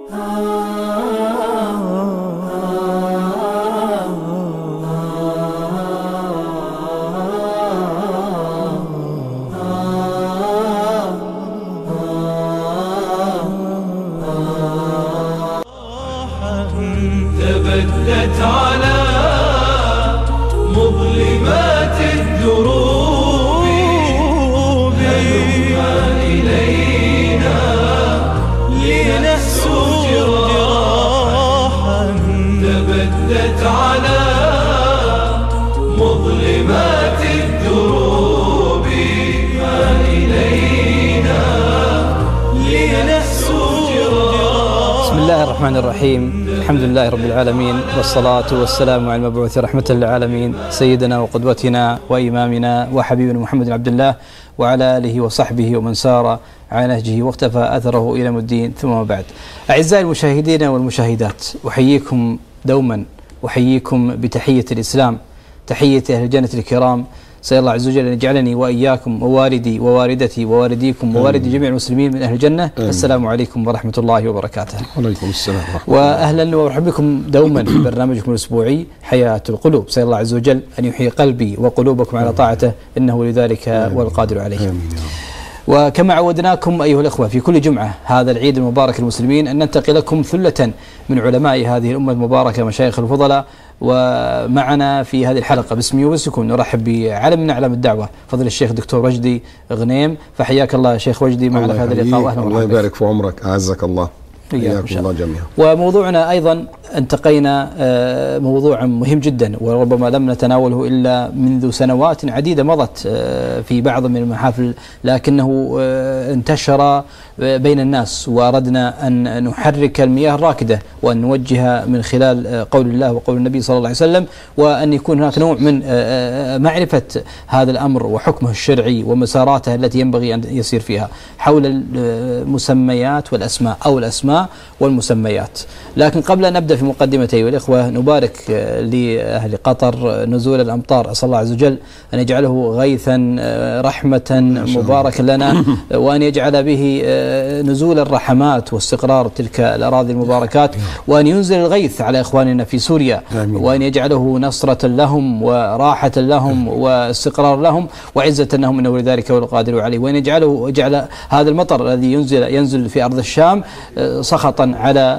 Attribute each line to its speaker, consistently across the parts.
Speaker 1: تبدت على مظلمات الدروب هلما إلينا لنكسو جراحا. تبدت على مظلمات الدروب إلينا لنكسو جراحا.
Speaker 2: بسم الله الرحمن الرحيم. الحمد لله رب العالمين، والصلاة والسلام على المبعوث رحمة للعالمين سيدنا وقدوتنا وإمامنا وحبيبنا محمد عبد الله وعلى آله وصحبه ومن سار على نهجه واقتفى أثره إلى يوم الدين، ثم بعد. أعزائي المشاهدين والمشاهدات، أحييكم دوما، أحييكم بتحية الإسلام، تحية أهل الجنة الكرام. سأل الله عز وجل أن يجعلني وإياكم ووالدي ووالدتي ووالديكم ووالد جميع المسلمين من أهل الجنة. السلام عليكم ورحمة الله وبركاته.
Speaker 3: وعليكم السلام ورحمة الله.
Speaker 2: وأهلا ومرحبا بكم دوما في برنامجكم الأسبوعي حياة القلوب. سأل الله عز وجل أن يحيي قلبي وقلوبكم على طاعته، إنه لذلك والقادر عليه. وكما عودناكم أيها الأخوة في كل جمعة هذا العيد المبارك المسلمين أن ننتقي لكم ثلة من علماء هذه الأمة المباركة مشايخ الفضلاء. ومعنا في هذه الحلقة باسمي وباسمكم نرحب بعلم من أعلام الدعوة فضل الشيخ دكتور وجدي غنيم. فحياك الله شيخ وجدي معنا في هذا اللقاء، وأهلا
Speaker 3: الله يبارك في عمرك، أعزك الله. حياكم الله جميعا.
Speaker 2: وموضوعنا أيضا انتقينا موضوعا مهم جدا، وربما لم نتناوله إلا منذ سنوات عديدة مضت في بعض من المحافل، لكنه انتشر بين الناس، وأردنا أن نحرك المياه الراكدة وأن نوجه من خلال قول الله وقول النبي صلى الله عليه وسلم، وأن يكون هناك نوع من معرفة هذا الأمر وحكمه الشرعي ومساراته التي ينبغي أن يسير فيها حول المسميات والأسماء أو الأسماء والمسميات. لكن قبل أن نبدأ في مقدمتي والإخوة، نبارك لأهل قطر نزول الأمطار، أسأل الله عز وجل أن يجعله غيثا رحمة مباركا لنا، وأن يجعل به نزول الرحمات واستقرار تلك الأراضي المباركات، وأن ينزل الغيث على إخواننا في سوريا، وأن يجعله نصرة لهم وراحة لهم واستقرار لهم وعزة لهم، إنه لذلك والقادر عليه. وأن يجعل هذا المطر الذي ينزل في أرض الشام سخطا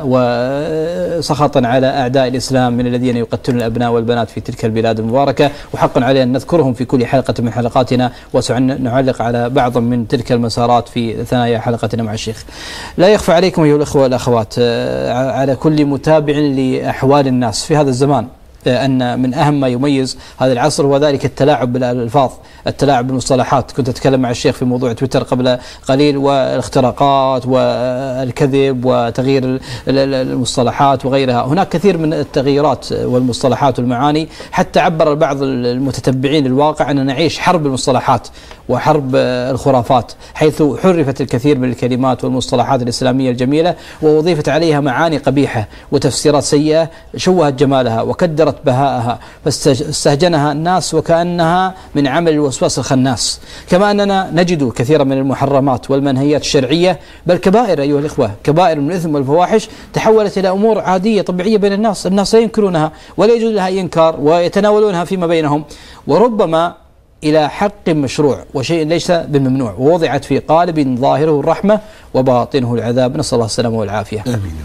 Speaker 2: على أعداء الإسلام من الذين يقتلون الأبناء والبنات في تلك البلاد المباركة. وحقا علينا أن نذكرهم في كل حلقة من حلقاتنا، وسنعلق على بعض من تلك المسارات في ثنايا حلقتنا مع الشيخ. لا يخفى عليكم أيها الأخوة والأخوات على كل متابع لأحوال الناس في هذا الزمان أن من أهم ما يميز هذا العصر هو ذلك التلاعب بالألفاظ، التلاعب بالمصطلحات. كنت أتكلم مع الشيخ في موضوع تويتر قبل قليل، والاختراقات والكذب وتغيير المصطلحات وغيرها. هناك كثير من التغييرات والمصطلحات والمعاني، حتى عبر بعض المتتبعين الواقع أن نعيش حرب المصطلحات وحرب الخرافات، حيث حرفت الكثير من الكلمات والمصطلحات الإسلامية الجميلة وأضيفت عليها معاني قبيحة وتفسيرات سيئة شوهت جمالها وكدرت بهاءها، فاستهجنها الناس وكأنها من عمل الوسواس الخناس. كما أننا نجد كثيرا من المحرمات والمنهيات الشرعية، بل كبائر أيها الإخوة، كبائر من الإثم والفواحش تحولت إلى أمور عادية طبيعية بين الناس لا ينكرونها ولا يجوز لها إنكار، ويتناولونها فيما بينهم، وربما إلى حق مشروع وشيء ليس بممنوع، ووضعت في قالب ظاهره الرحمة وباطنه العذاب، نسأل الله السلامة والعافية.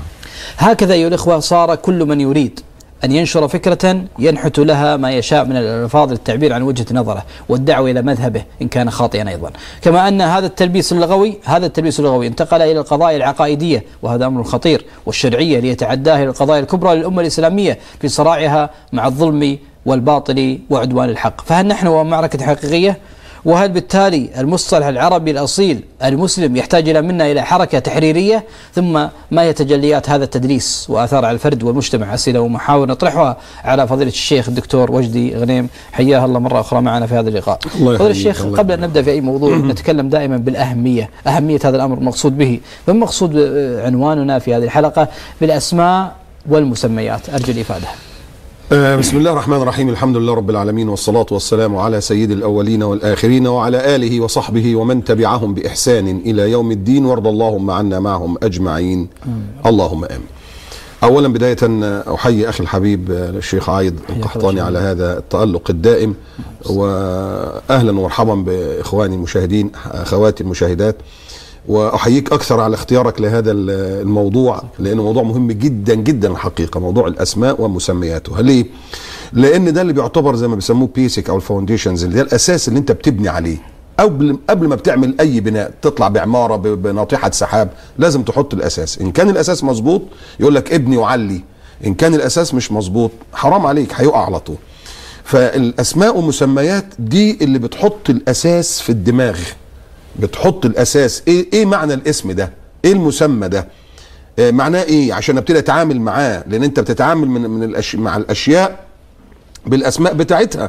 Speaker 2: هكذا أيها الإخوة صار كل من يريد أن ينشر فكرة ينحت لها ما يشاء من الألفاظ للتعبير عن وجهة نظره والدعوة إلى مذهبه إن كان خاطئا أيضا. كما أن هذا التلبيس اللغوي انتقل إلى القضايا العقائدية، وهذا أمر خطير، والشرعية ليتعداه إلى القضايا الكبرى للأمة الإسلامية في صراعها مع الظلم والباطل وعدوان الحق. فهل نحن ومعركة حقيقية؟ وهل بالتالي المصطلح العربي الأصيل المسلم يحتاج إلى حركة تحريرية؟ ثم ما هي تجليات هذا التدليس وآثار على الفرد والمجتمع؟ أسئلة ومحاور نطرحها على فضيلة الشيخ الدكتور وجدي غنيم، حياه الله مرة أخرى معنا في هذا اللقاء. فضيلة الشيخ، قبل أن نبدأ في أي موضوع نتكلم دائما بالأهمية، أهمية هذا الأمر المقصود به. فالمقصود عنواننا في هذه الحلقة بالأسماء والمسميات، أرجو الإفادة.
Speaker 3: بسم الله الرحمن الرحيم. الحمد لله رب العالمين، والصلاة والسلام على سيد الأولين والآخرين وعلى آله وصحبه ومن تبعهم بإحسان إلى يوم الدين، وارض اللهم عنا معهم أجمعين. اللهم آمين. أولا بداية أحيي أخي الحبيب الشيخ عايض القحطاني على هذا التألق الدائم، وأهلا ومرحبا بإخواني المشاهدين أخواتي المشاهدات، وأحييك أكثر على اختيارك لهذا الموضوع، لأنه موضوع مهم جدا جدا الحقيقة، موضوع الأسماء ومسمياتها. ليه؟ لأن ده اللي بيعتبر زي ما بيسموه بيسك أو الفاونديشنز، اللي ده الأساس اللي أنت بتبني عليه. قبل ما بتعمل أي بناء، تطلع بعمارة بناطحة سحاب، لازم تحط الأساس. إن كان الأساس مظبوط يقول لك ابني وعلي، إن كان الأساس مش مظبوط حرام عليك هيقع على طول. فالأسماء ومسميات دي اللي بتحط الأساس في الدماغ، بتحط الاساس. ايه معنى الاسم ده؟ ايه المسمى ده؟ معناه ايه عشان ابتدي اتعامل معاه؟ لان انت بتتعامل مع الاشياء بالاسماء بتاعتها.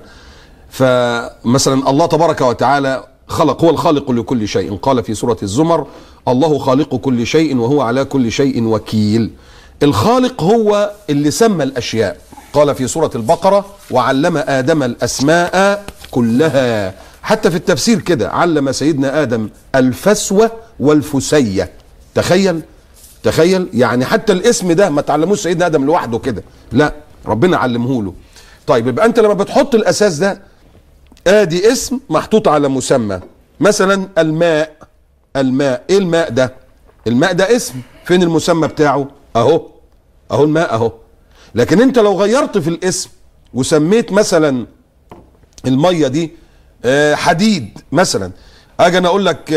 Speaker 3: فمثلا الله تبارك وتعالى هو الخالق لكل شيء، قال في سورة الزمر: الله خالق كل شيء وهو على كل شيء وكيل. الخالق هو اللي سمى الاشياء، قال في سورة البقرة: وعلم آدم الأسماء كلها. حتى في التفسير كده علم سيدنا آدم الفسوة والفسية. تخيل يعني حتى الاسم ده ما تعلموش سيدنا آدم لوحده كده، لا ربنا علمه له. طيب يبقى انت لما بتحط الاساس ده، ادي اسم محطوط على مسمى. مثلا الماء. ايه الماء ده؟ الماء ده اسم، فين المسمى بتاعه؟ اهو الماء اهو. لكن انت لو غيرت في الاسم وسميت مثلا المية دي حديد مثلا، اجي انا اقول لك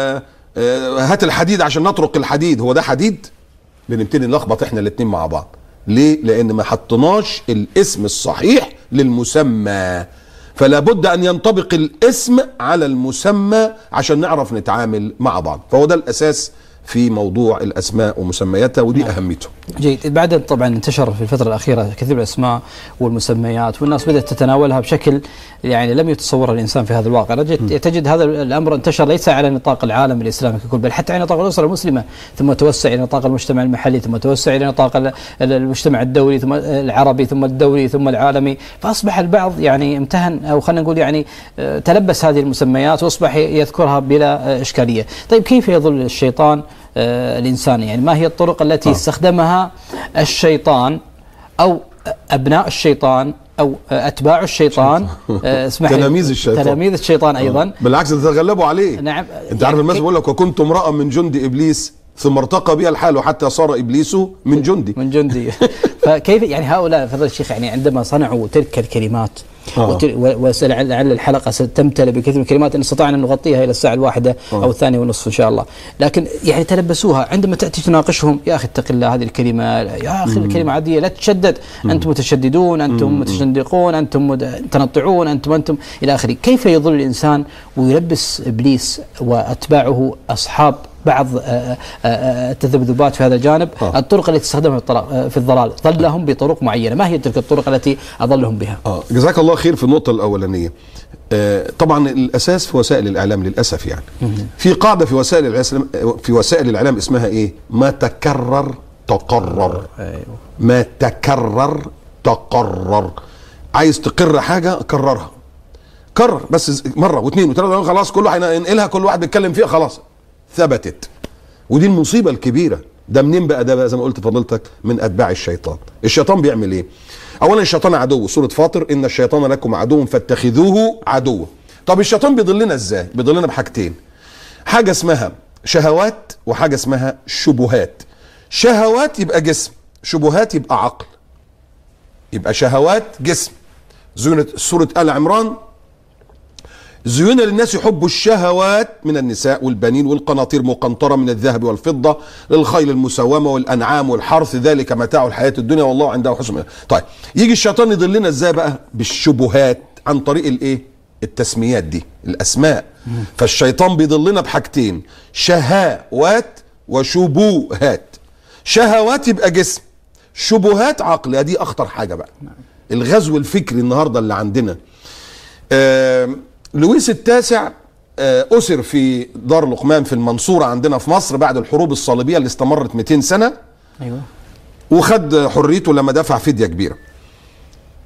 Speaker 3: هات الحديد عشان نطرق الحديد، هو ده حديد؟ بنبتدي نلخبط احنا الاتنين مع بعض. ليه؟ لان ما حطناش الاسم الصحيح للمسمى. فلا بد ان ينطبق الاسم على المسمى عشان نعرف نتعامل مع بعض. فهو ده الاساس في موضوع الاسماء ومسمياتها، ودي اهميته.
Speaker 2: جيد. بعد طبعا انتشر في الفتره الاخيره كثير من الاسماء والمسميات، والناس بدات تتناولها بشكل يعني لم يتصور الانسان في هذا الواقع. تجد هذا الامر انتشر ليس على نطاق العالم الاسلامي ككل، بل حتى على نطاق الاسره المسلمه، ثم توسع الى نطاق المجتمع المحلي، ثم توسع الى نطاق المجتمع الدولي، ثم العربي، ثم الدولي، ثم العالمي. فاصبح البعض يعني امتهن، او خلينا نقول يعني تلبس هذه المسميات واصبح يذكرها بلا اشكاليه. طيب كيف يظل الشيطان الإنسان؟ يعني ما هي الطرق التي استخدمها الشيطان أو أبناء الشيطان أو أتباع الشيطان تلاميذ الشيطان أيضا،
Speaker 3: بالعكس تتغلبوا عليه.
Speaker 2: نعم.
Speaker 3: أنت عارف المثل بيقول لك: وكنت امرأ من جند إبليس ثم ارتقى بي الحال حتى صار إبليس من جندي.
Speaker 2: فكيف يعني هؤلاء فضل الشيخ يعني عندما صنعوا تلك الكلمات ولعل الحلقة ستمتلئ بكثير من الكلمات إن استطعنا أن نغطيها إلى الساعة 1 أو 2:30 إن شاء الله، لكن يعني تلبسوها. عندما تأتي تناقشهم: يا أخي اتق الله، هذه الكلمة يا أخي الكلمة عادية، لا تشدد، أنتم متشددون، أنتم متشدقون، أنتم متنطعون، أنتم إلى آخره. كيف يظل الإنسان ويلبس إبليس وأتباعه أصحاب بعض التذبذبات في هذا الجانب الطرق التي تستخدمها في الضلال، ضلهم بطرق معينة؟ ما هي تلك الطرق التي أضلهم بها؟
Speaker 3: جزاك الله خير. في النقطة الأولانية، طبعا الأساس في وسائل الإعلام للأسف يعني في قاعدة في وسائل الإعلام اسمها إيه؟ ما تكرر تقرر. ما تكرر تقرر. عايز تقر حاجة كررها، كرر بس مرة واثنين وثلاثة، خلاص كله هينقلها، كل واحد بيتكلم فيها خلاص ثبتت. ودي المصيبة الكبيرة. ده منين بقى؟ ده بقى زي ما قلت فضيلتك من أتباع الشيطان. الشيطان بيعمل إيه؟ أولا الشيطان عدو، سورة فاطر: إن الشيطان لكم عدو فاتخذوه عدوا. طب الشيطان بيضلنا إزاي؟ بيضلنا بحاجتين: حاجة اسمها شهوات وحاجة اسمها شبهات. شهوات يبقى جسم، شبهات يبقى عقل. يبقى شهوات جسم. زينت سورة آل عمران: زين للناس حب الشهوات من النساء والبنين والقناطير مقنطرة من الذهب والفضة للخيل المسومة والأنعام والحرث، ذلك متاع الحياة الدنيا والله عنده حسن. طيب يجي الشيطان يضلنا ازاي بقى؟ بالشبهات، عن طريق الايه؟ التسميات دي، الأسماء. فالشيطان بيضلنا بحاجتين: شهوات وشبهات. شهوات يبقى جسم، شبهات عقل. دي أخطر حاجة بقى، الغزو الفكري النهاردة اللي عندنا. لويس التاسع أسر في دار لقمان في المنصورة عندنا في مصر بعد الحروب الصليبية اللي استمرت 200 سنة.
Speaker 2: أيوة.
Speaker 3: وخد حريته لما دفع فدية كبيرة.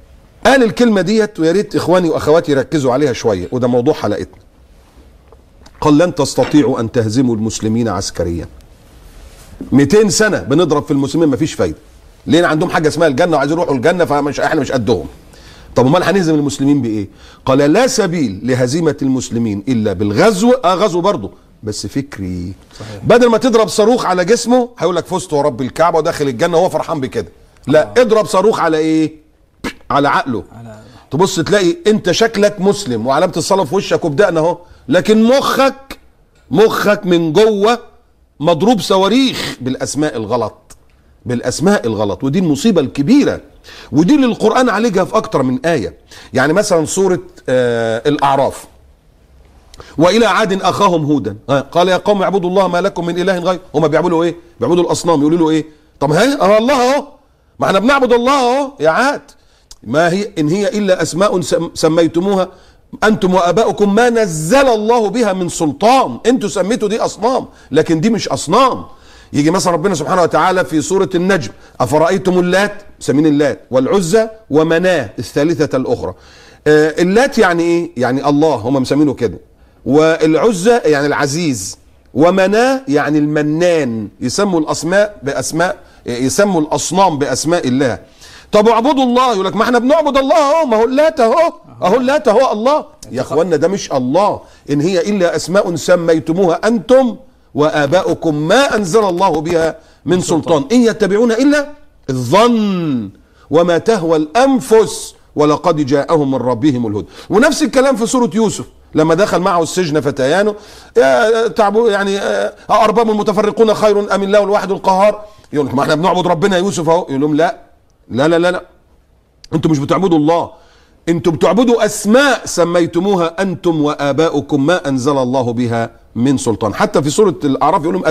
Speaker 3: قال الكلمة ديت ويا ريت اخواني واخواتي يركزوا عليها شوية، وده موضوع حلقتنا. قال لن تستطيعوا ان تهزموا المسلمين عسكريا. 200 سنة بنضرب في المسلمين مفيش فايدة. ليه؟ عندهم حاجة اسمها الجنة وعايزين يروحوا الجنة، فمش احنا مش قدهم. طب امال هنهزم المسلمين بايه؟ قال لا سبيل لهزيمة المسلمين الا بالغزو. غزو برضه بس فكري. صحيح. بدل ما تضرب صاروخ على جسمه هيقول لك فزت ورب الكعبة وداخل الجنة وهو فرحان بكده. لا، اضرب صاروخ على ايه؟ على عقله. تبص تلاقي انت شكلك مسلم وعلامة الصلاة في وشك وبدأنا اهو، لكن مخك من جوه مضروب صواريخ بالاسماء الغلط. ودي المصيبة الكبيرة، ودي اللي القرآن عالجها في اكتر من آية. يعني مثلا سورة الأعراف، وإلى عاد أخاهم هودا قال يا قوم اعبدوا الله ما لكم من إله غيره. هما بيعبدوا ايه؟ بيعبدوا الأصنام. يقولوا له ايه؟ طب ها الله اهو، ما احنا بنعبد الله اهو يا عاد. ما هي إن هي إلا أسماء سميتموها أنتم وآباؤكم ما نزل الله بها من سلطان. أنتوا سميتوا دي أصنام، لكن دي مش أصنام. يجي مثلا ربنا سبحانه وتعالى في سورة النجم أفرأيتم اللات، سمين اللات، والعزى ومناه الثالثة الأخرى. اللات يعني إيه؟ يعني الله، هم مسمينه كده. والعزى يعني العزيز، ومناه يعني المنان. يسموا الأصنام بأسماء الله. طب اعبدوا الله، يقول لك ما احنا بنعبد الله اهو، ما هو اللات اهو الله. يا اخوانا ده مش الله، ان هي الا اسماء سميتموها انتم واباؤكم ما انزل الله بها من سلطان ان يتبعون الا الظن وما تهوى الانفس ولقد جاءهم من ربهم الهدى. ونفس الكلام في سورة يوسف لما دخل معه السجن فتيانه يعني أأرباب المتفرقون خير أم الله الواحد القهار. يقول لك ما احنا بنعبد ربنا يوسف اهو. يقول لهم لا انتم مش بتعبدوا الله، انتم بتعبدوا اسماء سميتموها انتم واباؤكم ما انزل الله بها من سلطان. حتى في سورة الاعراف يقول لهم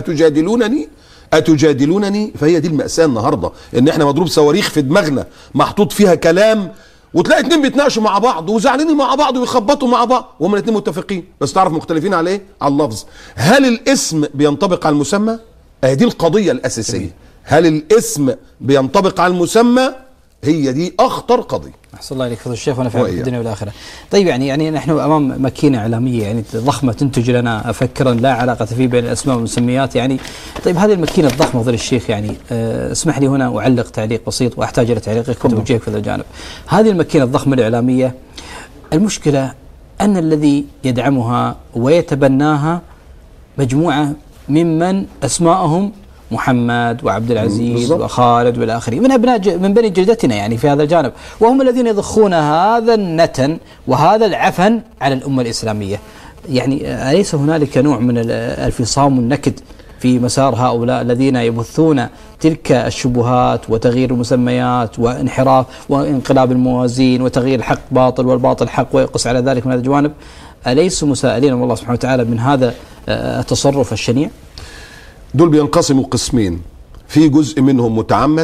Speaker 3: اتجادلونني. فهي دي المأساة النهاردة، ان احنا مضروب صواريخ في دماغنا محطوط فيها كلام، وتلاقي اتنين بيتناقشوا مع بعض وزعلانين مع بعض ويخبطوا مع بعض وهم الاتنين متفقين، بس تعرف مختلفين على ايه؟ على اللفظ. هل الاسم بينطبق على المسمى؟ دي القضية الأساسية. هل الاسم بينطبق على المسمى؟ هي دي أخطر قضية.
Speaker 2: أحسن الله إليك فضل الشيخ ونفعنا في الدنيا والآخرة. طيب يعني نحن أمام ماكينة إعلامية يعني ضخمة تنتج لنا فكرا لا علاقة فيه بين الأسماء والمسميات يعني. طيب هذه الماكينة الضخمة فضل الشيخ يعني اسمح لي هنا أعلق تعليق بسيط وأحتاج إلى تعليقك وتوجيهك في هذا الجانب. هذه الماكينة الضخمة الإعلامية، المشكلة أن الذي يدعمها ويتبناها مجموعة ممن أسماءهم محمد وعبد العزيز وخالد والآخرين من بني جلدتنا يعني في هذا الجانب، وهم الذين يضخون هذا النتن وهذا العفن على الأمة الإسلامية. يعني أليس هنالك نوع من الفصام والنكد في مسار هؤلاء الذين يبثون تلك الشبهات وتغيير المسميات وانحراف وانقلاب الموازين وتغيير الحق باطل والباطل حق ويقص على ذلك من هذا الجوانب؟ أليسوا مسائلين والله سبحانه وتعالى من هذا التصرف الشنيع؟
Speaker 3: دول بينقسموا قسمين، في جزء منهم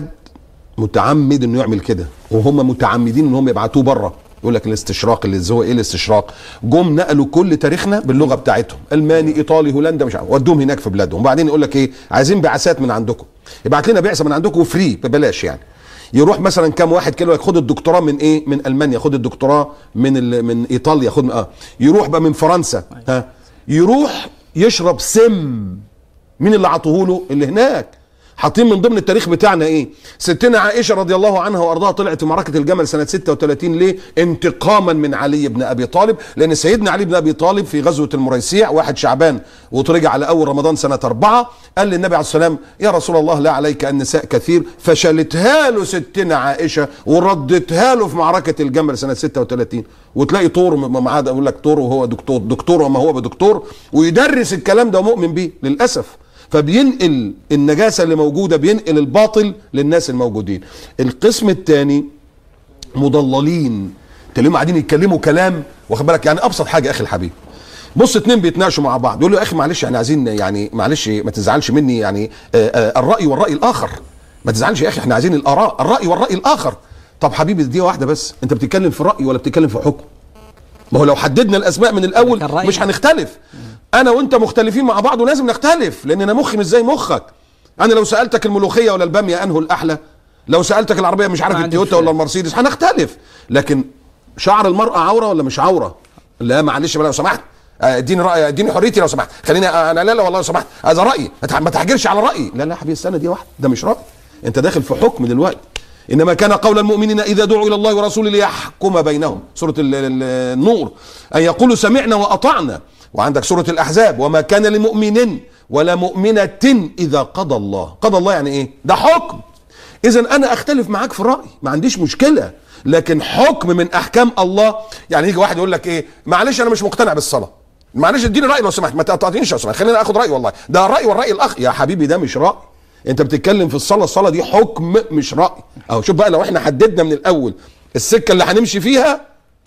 Speaker 3: متعمد انه يعمل كده، وهم متعمدين انهم يبعتوه بره. يقول لك الاستشراق، اللي هو ايه الاستشراق؟ جم نقلوا كل تاريخنا باللغه بتاعتهم، الماني ايطالي هولندا مش عارف، ودوهم هناك في بلادهم. وبعدين يقول لك ايه؟ عايزين بعثات من عندكم، يبعت لنا بعثه من عندكم فري ببلاش يعني. يروح مثلا كام واحد كده خد الدكتوراه من ايه؟ من المانيا، خد الدكتوراه من ايطاليا، خد يروح بقى من فرنسا، يروح يشرب سم. مين اللي عطوه له؟ اللي هناك. حاطين من ضمن التاريخ بتاعنا ايه؟ ستنا عائشه رضي الله عنها وارضاها طلعت في معركه الجمل سنه 36. ليه؟ انتقاما من علي بن ابي طالب، لان سيدنا علي بن ابي طالب في غزوه المريسيع 1 شعبان وترجع على اول رمضان سنه 4 قال للنبي عليه السلام يا رسول الله لا عليك النساء كثير، فشالتها له ستنا عائشه وردتها له في معركه الجمل سنه 36. وتلاقي طور معاه يقول لك طور وهو دكتور وما هو بدكتور، ويدرس الكلام ده ومؤمن بيه للاسف. فبينقل النجاسة اللي موجودة، بينقل الباطل للناس الموجودين. القسم الثاني مضللين، تلاقيهم قاعدين يتكلموا كلام، واخد بالك؟ يعني ابسط حاجة اخي الحبيب، بص اتنين بيتناقشوا مع بعض، يقول له يا اخي معلش احنا عايزين يعني معلش ما تزعلش مني يعني الرأي والرأي الآخر، ما تزعلش يا اخي احنا عايزين الآراء، الرأي والرأي الآخر. طب حبيبي دي واحدة بس، انت بتتكلم في رأي ولا بتتكلم في حكم؟ ما هو لو حددنا الاسماء من الاول مش هنختلف. انا وانت مختلفين مع بعض ولازم نختلف، لان انا مخي مش زي مخك. انا لو سالتك الملوخيه ولا الباميه انه الاحلى لو سالتك العربيه مش عارف التويوتا ولا المرسيدس هنختلف، لكن شعر المراه عوره ولا مش عوره؟ لا معلش بقى لو سمحت، اديني راي، اديني حريتي لو سمحت، خليني انا لا والله لو سمحت هذا رايي، ما تحجرش على رايي. لا يا حبيبي استنى دي واحده، ده مش راي، انت داخل في حكم دلوقتي. انما كان قول المؤمنين اذا دعوا الى الله ورسوله ليحكم بينهم، سوره النور، ان يقولوا سمعنا واطعنا. وعندك سوره الاحزاب وما كان لمؤمن ولا مؤمنه اذا قضى الله يعني ايه؟ ده حكم. اذا انا اختلف معاك في رايي ما عنديش مشكله، لكن حكم من احكام الله. يعني يجي واحد يقول لك ايه، معلش انا مش مقتنع بالصلاه، معلش اديني راي لو سمحت، ما تقاطعنيش لو سمحت، خليني اخد راي، والله ده راي والراي الاخ. يا حبيبي ده مش راي، انت بتتكلم في الصلاه دي حكم مش راي. اهو شوف بقى، لو احنا حددنا من الاول السكه اللي هنمشي فيها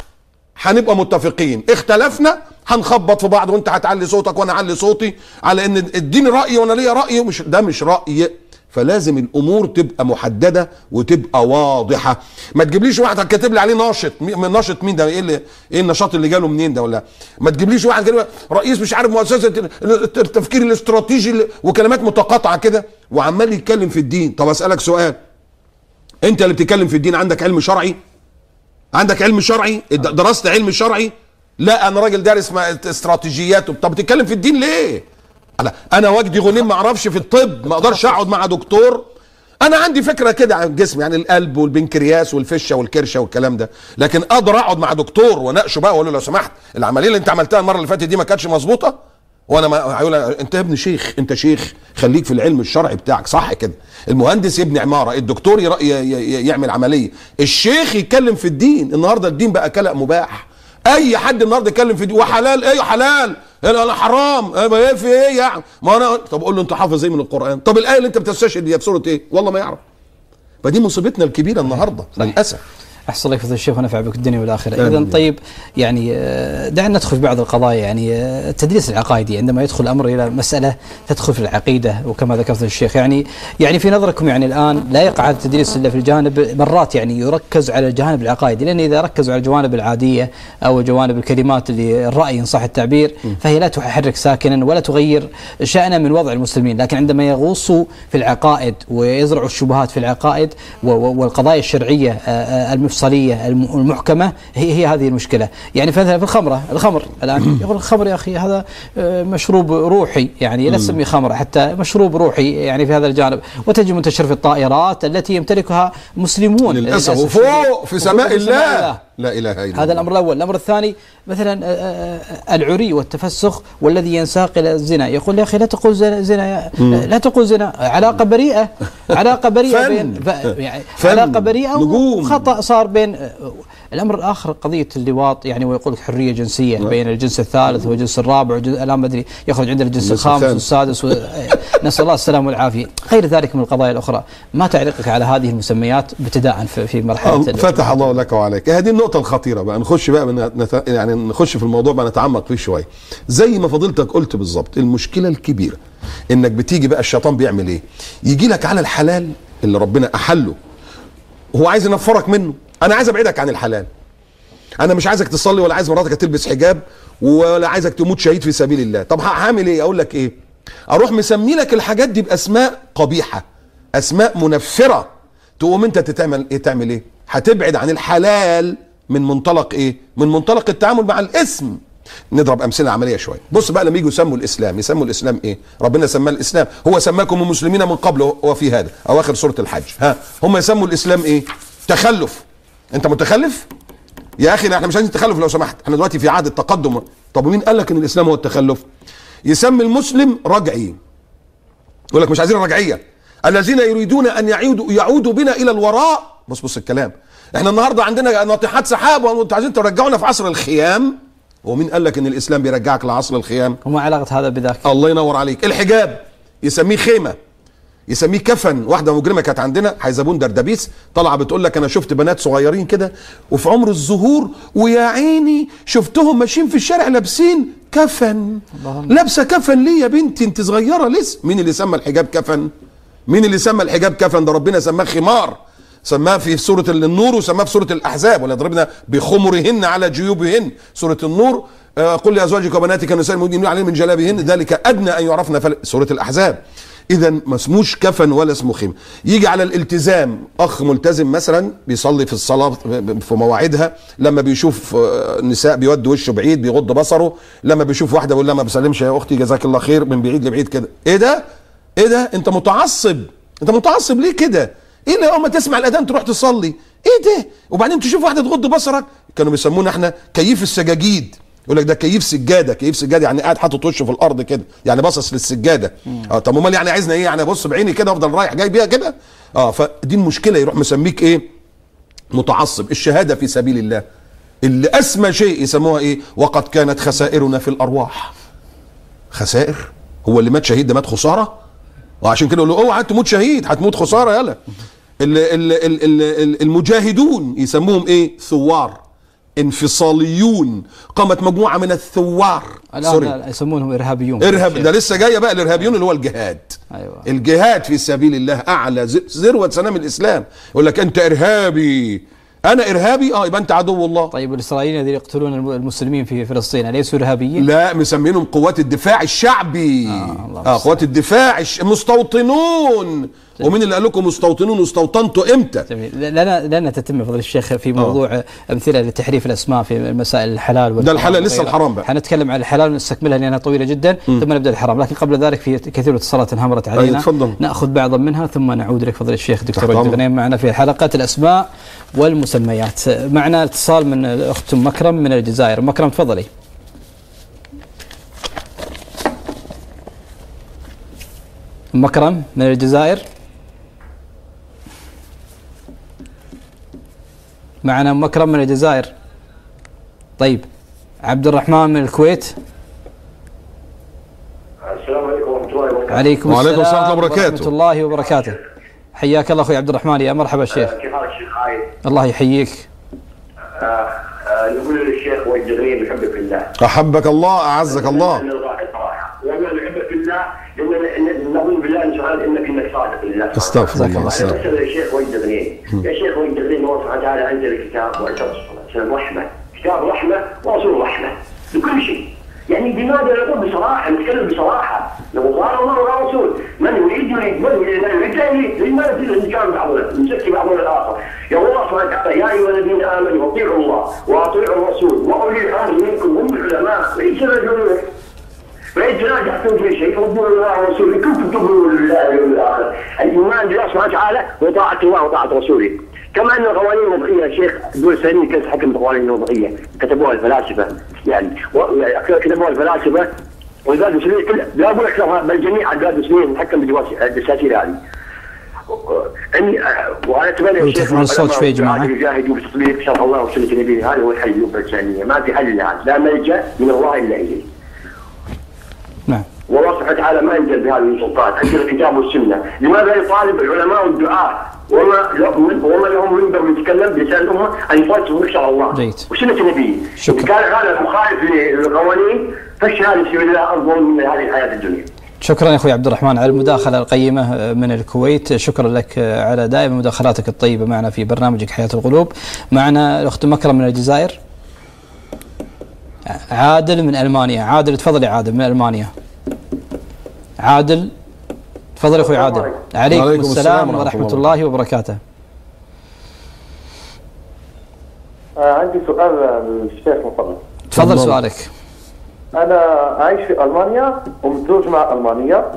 Speaker 3: هنبقى متفقين، اختلفنا هنخبط في بعض، وانت هتعلي صوتك وانا اعلي صوتي على ان اديني رايي وانا ليا راي، مش ده مش راي. فلازم الامور تبقى محدده وتبقى واضحه. ما تجيبليش واحد كاتب لي عليه ناشط، ناشط مين ده؟ ايه النشاط اللي جاله منين ده؟ ولا ما تجيبليش واحد كاتب رئيس مش عارف مؤسسه التفكير الاستراتيجي وكلمات متقاطعه كده وعمال يتكلم في الدين. طب اسالك سؤال، انت اللي بتتكلم في الدين عندك علم شرعي؟ عندك علم شرعي؟ درست علم شرعي؟ لا انا راجل دارس استراتيجيات. طب بتتكلم في الدين ليه؟ انا وجدي غنيم ما اعرفش في الطب، ما اقدرش اقعد مع دكتور. انا عندي فكره كده عن الجسم، يعني القلب والبنكرياس والفشه والكرشه والكلام ده، لكن اقدر اقعد مع دكتور واناقشه بقى واقول له لو سمحت العمليه اللي انت عملتها المره اللي فاتت دي ما كانتش مظبوطه؟ وانا ما هيقول انت يا ابن شيخ، انت شيخ خليك في العلم الشرعي بتاعك، صح كده؟ المهندس يبني عماره، الدكتور يعمل عمليه، الشيخ يتكلم في الدين. النهارده الدين بقى كلأ مباح، اي حد النهارده يتكلم في دي وحلال. ايه حلال؟ انا حرام؟ ايه في ايه يعني؟ ما انا طب قول له انت حافظ ايه من القران؟ طب الايه اللي انت بتستشهد دي في سوره ايه؟ والله ما يعرف. فدي مصيبتنا الكبيره النهارده للاسف.
Speaker 2: احسن الله يفضل الشيخ ونفع بك الدنيا والاخره. اذا طيب يعني دعنا ندخل في بعض القضايا. يعني التدريس العقائدي عندما يدخل الامر الى مساله تدخل في العقيده وكما ذكرت الشيخ، يعني في نظركم يعني الان لا يقع التدريس الا في الجانب، مرات يعني يركز على الجانب العقائدي، لان اذا ركزوا على الجوانب العاديه او جوانب الكلمات اللي الراي ان صح التعبير فهي لا تحرك ساكنا ولا تغير شأنا من وضع المسلمين. لكن عندما يغوصوا في العقائد ويزرعوا الشبهات في العقائد والقضايا الشرعيه المفصليه المحكمه، هي هذه المشكله. يعني مثلا في الخمر الان يقول الخمر يا اخي هذا مشروب روحي، يعني لا تسميه خمر، حتى مشروب روحي يعني في هذا الجانب، وتجد منتشر في الطائرات التي يمتلكها مسلمون
Speaker 3: للاسف وفوق في سماء الله. لا اله الا الله.
Speaker 2: هذا الامر الاول. الامر الثاني مثلا العري والتفسخ والذي ينساق الى الزنا، يقول يا اخي لا تقول زنا لا تقول زنا، علاقه بريئه، علاقه بريئه بين يعني علاقه بريئه وخطا صار بين. الامر الاخر قضيه اللواط، يعني ويقول لك حريه جنسيه بين الجنس الثالث والجنس الرابع، الان ما ادري يخرج عندنا الجنس الخامس والسادس نسال الله السلامه والعافيه. غير ذلك من القضايا الاخرى. ما تعليقك على هذه المسميات ابتداء في مرحله
Speaker 3: فتح الله لك وعليك. هذه النقطه الخطيره بقى، نخش بقى يعني نخش في الموضوع بقى، نتعمق فيه شويه. زي ما فضيلتك قلت بالظبط، المشكله الكبيره انك بتيجي بقى الشيطان بيعمل ايه؟ يجي لك على الحلال اللي ربنا احله، هو عايز ينفرك منه. انا عايز ابعدك عن الحلال، انا مش عايزك تصلي ولا عايز مراتك تلبس حجاب ولا عايزك تموت شهيد في سبيل الله. طب هعمل ايه؟ اقول لك ايه؟ اروح مسمي لك الحاجات دي باسماء قبيحه، اسماء منفره. تقوم انت تعمل ايه؟ هتبعد عن الحلال من منطلق ايه؟ من منطلق التعامل مع الاسم. نضرب امثله عمليه شويه. بص بقى لما يجوا يسموا الاسلام ايه؟ ربنا سماه الاسلام، هو سماكم المسلمين من قبل وفي هذا اواخر سوره الحج. هم يسموا الاسلام ايه؟ تخلف. انت متخلف؟ يا اخي احنا مش عايزين تخلف لو سمحت، احنا دلوقتي في عهد التقدم. طب ومين قال لك ان الاسلام هو التخلف؟ يسمي المسلم رجعي، يقول لك مش عايزين الرجعيه، الذين يريدون ان يعودوا بنا الى الوراء. بص الكلام، احنا النهارده عندنا ناطحات سحاب وانتوا عايزين ترجعونا في عصر الخيام. ومين قال لك ان الاسلام بيرجعك لعصر الخيام؟
Speaker 2: وما علاقه هذا بذاك؟
Speaker 3: الله ينور عليك. الحجاب يسميه خيمه، يسميه كفن. واحده مجرمه كانت عندنا حيزبون دردبيس طالعه بتقول لك انا شفت بنات صغيرين كده وفي عمر الزهور ويا عيني شفتهم ماشيين في الشارع لابسين كفن. لابسه كفن ليه يا بنتي؟ انت صغيره لسه. مين اللي سمى الحجاب كفن؟ مين اللي سمى الحجاب كفن؟ ده ربنا سماه خمار، سماه في سوره النور وسماه في سوره الاحزاب، ولا ضربنا بخمرهن على جيوبهن سوره النور. قل لازواجك وبناتك النساء المؤمنين عليهم من جلابهن ذلك ادنى ان يعرفن سوره الاحزاب. اذا ما اسموش كفن ولا اسمه خيمه. يجي على الالتزام، اخ ملتزم مثلا بيصلي في الصلاه في مواعيدها، لما بيشوف نساء بيودي وشه بعيد بيغض بصره، لما بيشوف واحده بيقول لها ما بسلمش يا اختي جزاك الله خير من بعيد لبعيد كده. ايه ده؟ ايه ده؟ انت متعصب، انت متعصب ليه كده؟ ايه اللي اول ما تسمع الاذان تروح تصلي؟ ايه ده؟ وبعدين تشوف واحده تغض بصرك. كانوا بيسمونا احنا كيف السجاجيد، يقول لك ده كيف سجاده. كيف سجاده يعني قاعد حاطط وشه في الارض كده، يعني باصص للسجاده. طب امال يعني عايزنا ايه؟ يعني ابص بعيني كده وافضل رايح جاي بيها كده؟ فدي المشكله، يروح مسميك ايه؟ متعصب. الشهاده في سبيل الله اللي اسمى شيء يسموها ايه؟ وقد كانت خسائرنا في الارواح. خسائر؟ هو اللي مات شهيد ده مات خساره؟ وعشان كده يقول له اوعى تموت شهيد، هتموت خساره يلا. المجاهدون يسموهم ايه؟ ثوار، انفصاليون. قامت مجموعه من الثوار
Speaker 2: الان يسمونهم ارهابيون.
Speaker 3: ده لسه جايه بقى. الارهابيون اللي هو الجهاد.
Speaker 2: أيوة. الجهاد
Speaker 3: في سبيل الله اعلى ذروه سنام الاسلام. يقول لك انت ارهابي، انا ارهابي، يبقى انت عدو الله.
Speaker 2: طيب الاسرائيليين الذين يقتلون المسلمين في فلسطين اليسوا ارهابيين؟
Speaker 3: لا، مسمينهم قوات الدفاع الشعبي. قوات الدفاع مستوطنون. ومين اللي قال لكم مستوطنون واستوطنتوا امتى؟
Speaker 2: جميل. لن تتم فضل الشيخ في موضوع امثله لتحريف الاسماء في مسائل الحلال
Speaker 3: ده الحلال لسه الحرام بقى.
Speaker 2: حنتكلم عن الحلال ونستكملها لانها طويله جدا ثم نبدا الحرام، لكن قبل ذلك في كثير اتصالات انهمرت علينا. ناخذ بعضا منها ثم نعود لك فضل الشيخ دكتور وجد غنيم معنا في حلقه الاسماء والمسميات. معنا اتصال من الاخت مكرم من الجزائر. مكرم تفضلي. مكرم من الجزائر. معنا مكرم من الجزائر. طيب عبد الرحمن من الكويت.
Speaker 4: السلام عليكم ورحمة الله وبركاته.
Speaker 2: عليكم السلام ورحمة الله وبركاته. حياك الله أخوي عبد الرحمن. يا مرحبا الشيخ.
Speaker 4: كيف حالك شيخ عايد؟
Speaker 2: الله يحييك.
Speaker 4: نقول للشيخ وجد غنيم يحبك في الله.
Speaker 3: أحبك الله أعزك الله.
Speaker 4: وأنا نحبك في الله لأن نظن بالله سبحانه إنك صادق لله.
Speaker 3: استغفر الله.
Speaker 4: أنا أسأل الشيخ وجد غنيم. يا شيخ وجد غنيم الله سبحانه وتعالى أنزل كتاب وأنزل رحمة، كتاب رحمة ورسول رحمة لكل شيء. يعني بماذا نقول بصراحة، نتكلم بصراحة، لو قال الله وقال رسول من يريد يريد، من يريد لا يريد، لماذا الانتقام بعضنا، نزكي بعضنا الآخر. يا الله سبحانه وتعالى يا أيها الذين آمنوا أطيعوا الله وأطيعوا الرسول وأولي الأمر منكم هم العلماء وليس الرجل. فإن تنازعتم في شيء فردوا الله ورسوله إن كنتم تؤمنون بالله واليوم الآخر. الإيمان بالله سبحانه وتعالى وطاعة الله وطاعة رسوله. كما أن القوانين الوضعية يا شيخ دول ثانيين كانت تحكم بالقوانين الوضعية، كتبوها الفلاسفة يعني كتبوها الفلاسفة والبلاد المسلمين لا أقول أكثرها بل جميع البلاد المسلمين تحكم بالدساتير هذه. وأنا أتمنى يا شيخ
Speaker 2: الصوت شوي يا جماعة
Speaker 4: يجاهدوا بتطبيق شرع الله وسنة نبيه. هذا هو الحل الإنسانية، ما في حل لها، لا ملجأ من الله إلا إليه.
Speaker 2: نعم.
Speaker 4: والله سبحانه وتعالى ما ينزل بهذه السلطات، عندنا الكتاب والسنة. لماذا يطالب العلماء والدعاة وما لهم منبر يتكلم بلسان الأمة أن يفاتحوا بشرع الله وسنة نبيه؟ إذا كان هذا مخالف للقوانين فالشهادة في الله أفضل من هذه الحياة الدنيا.
Speaker 2: شكرا يا اخوي عبد الرحمن على المداخله القيمه من الكويت. شكرا لك على دائما مداخلاتك الطيبه معنا في برنامجك حياه القلوب. معنا الاخت مكرم من الجزائر. عادل من المانيا. عادل تفضل يا عادل من المانيا. عادل تفضل يا اخوي عادل. عليكم السلام ورحمه الله وبركاته.
Speaker 5: عندي سؤال للشيخ مفضل.
Speaker 2: تفضل سؤالك.
Speaker 5: أنا أعيش في ألمانيا ومتزوج مع ألمانية.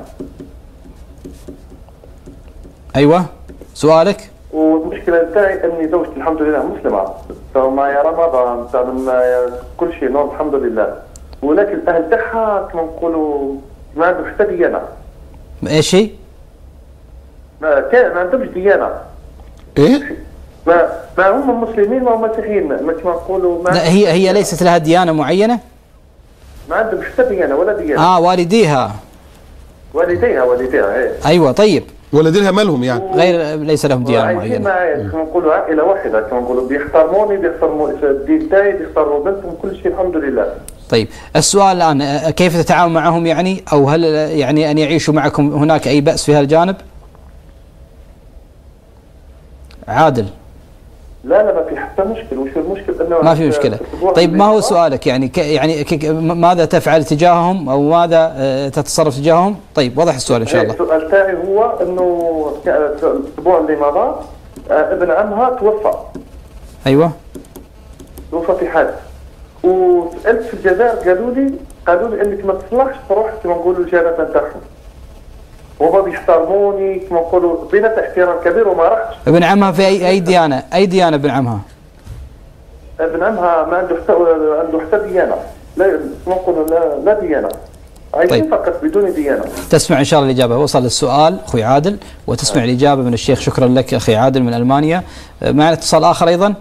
Speaker 2: أيوة سؤالك.
Speaker 5: والمشكلة تاعي أني زوجتي الحمد لله مسلمة، فمعي رمضان كل شيء نور الحمد لله، ولكن الأهل تاعها كما نقولوا ما عندهم حتى ديانة.
Speaker 2: إيش هي؟
Speaker 5: ما عندهمش ديانة.
Speaker 3: إيه؟
Speaker 5: ما هم مسلمين وهم مسيحيين، ما نقولوا.
Speaker 2: لا هي ليست لها ديانة معينة؟
Speaker 5: ما عندهم حتى ديانة ولا ديانة.
Speaker 2: والديها
Speaker 5: إيه.
Speaker 2: أيوة طيب.
Speaker 3: والديها مالهم يعني؟
Speaker 2: غير ليس لهم ديانة معينة.
Speaker 5: كما نقولوا عائلة واحدة، كما نقولوا بيحترموني، بيحترموا الدين تاعي، بيحترموا بنتهم، كل شيء الحمد لله.
Speaker 2: طيب السؤال الآن كيف تتعامل معهم يعني، أو هل يعني أن يعيشوا معكم هناك أي بأس في هذا الجانب؟ عادل.
Speaker 5: لا ما في حتى مشكل. وش المشكل؟ انه
Speaker 2: ما في مشكلة. طيب ما هو سؤالك يعني ماذا تفعل تجاههم او ماذا تتصرف تجاههم؟ طيب وضح السؤال ان شاء الله.
Speaker 5: السؤال تاعي هو انه الاسبوع اللي مضى ابن عمها توفى.
Speaker 2: ايوه.
Speaker 5: توفى في حادث. وسالت في الجزائر قالوا لي انك ما تصلحش تروح كما نقولوا الجنازه نتاعهم. وما بيحترموني كما نقولوا بينات احترام كبير وما رحتش.
Speaker 2: ابن عمها في اي ديانة؟ اي ديانة ابن عمها؟
Speaker 5: ابن عمها ما عنده حتى ديانة. لا نقولوا لا ديانة. عايشين
Speaker 2: طيب.
Speaker 5: فقط بدون ديانة.
Speaker 2: تسمع ان شاء الله الاجابة. وصل السؤال اخوي عادل وتسمع الاجابة من الشيخ. شكرا لك اخي عادل من المانيا. معنا اتصال اخر ايضا.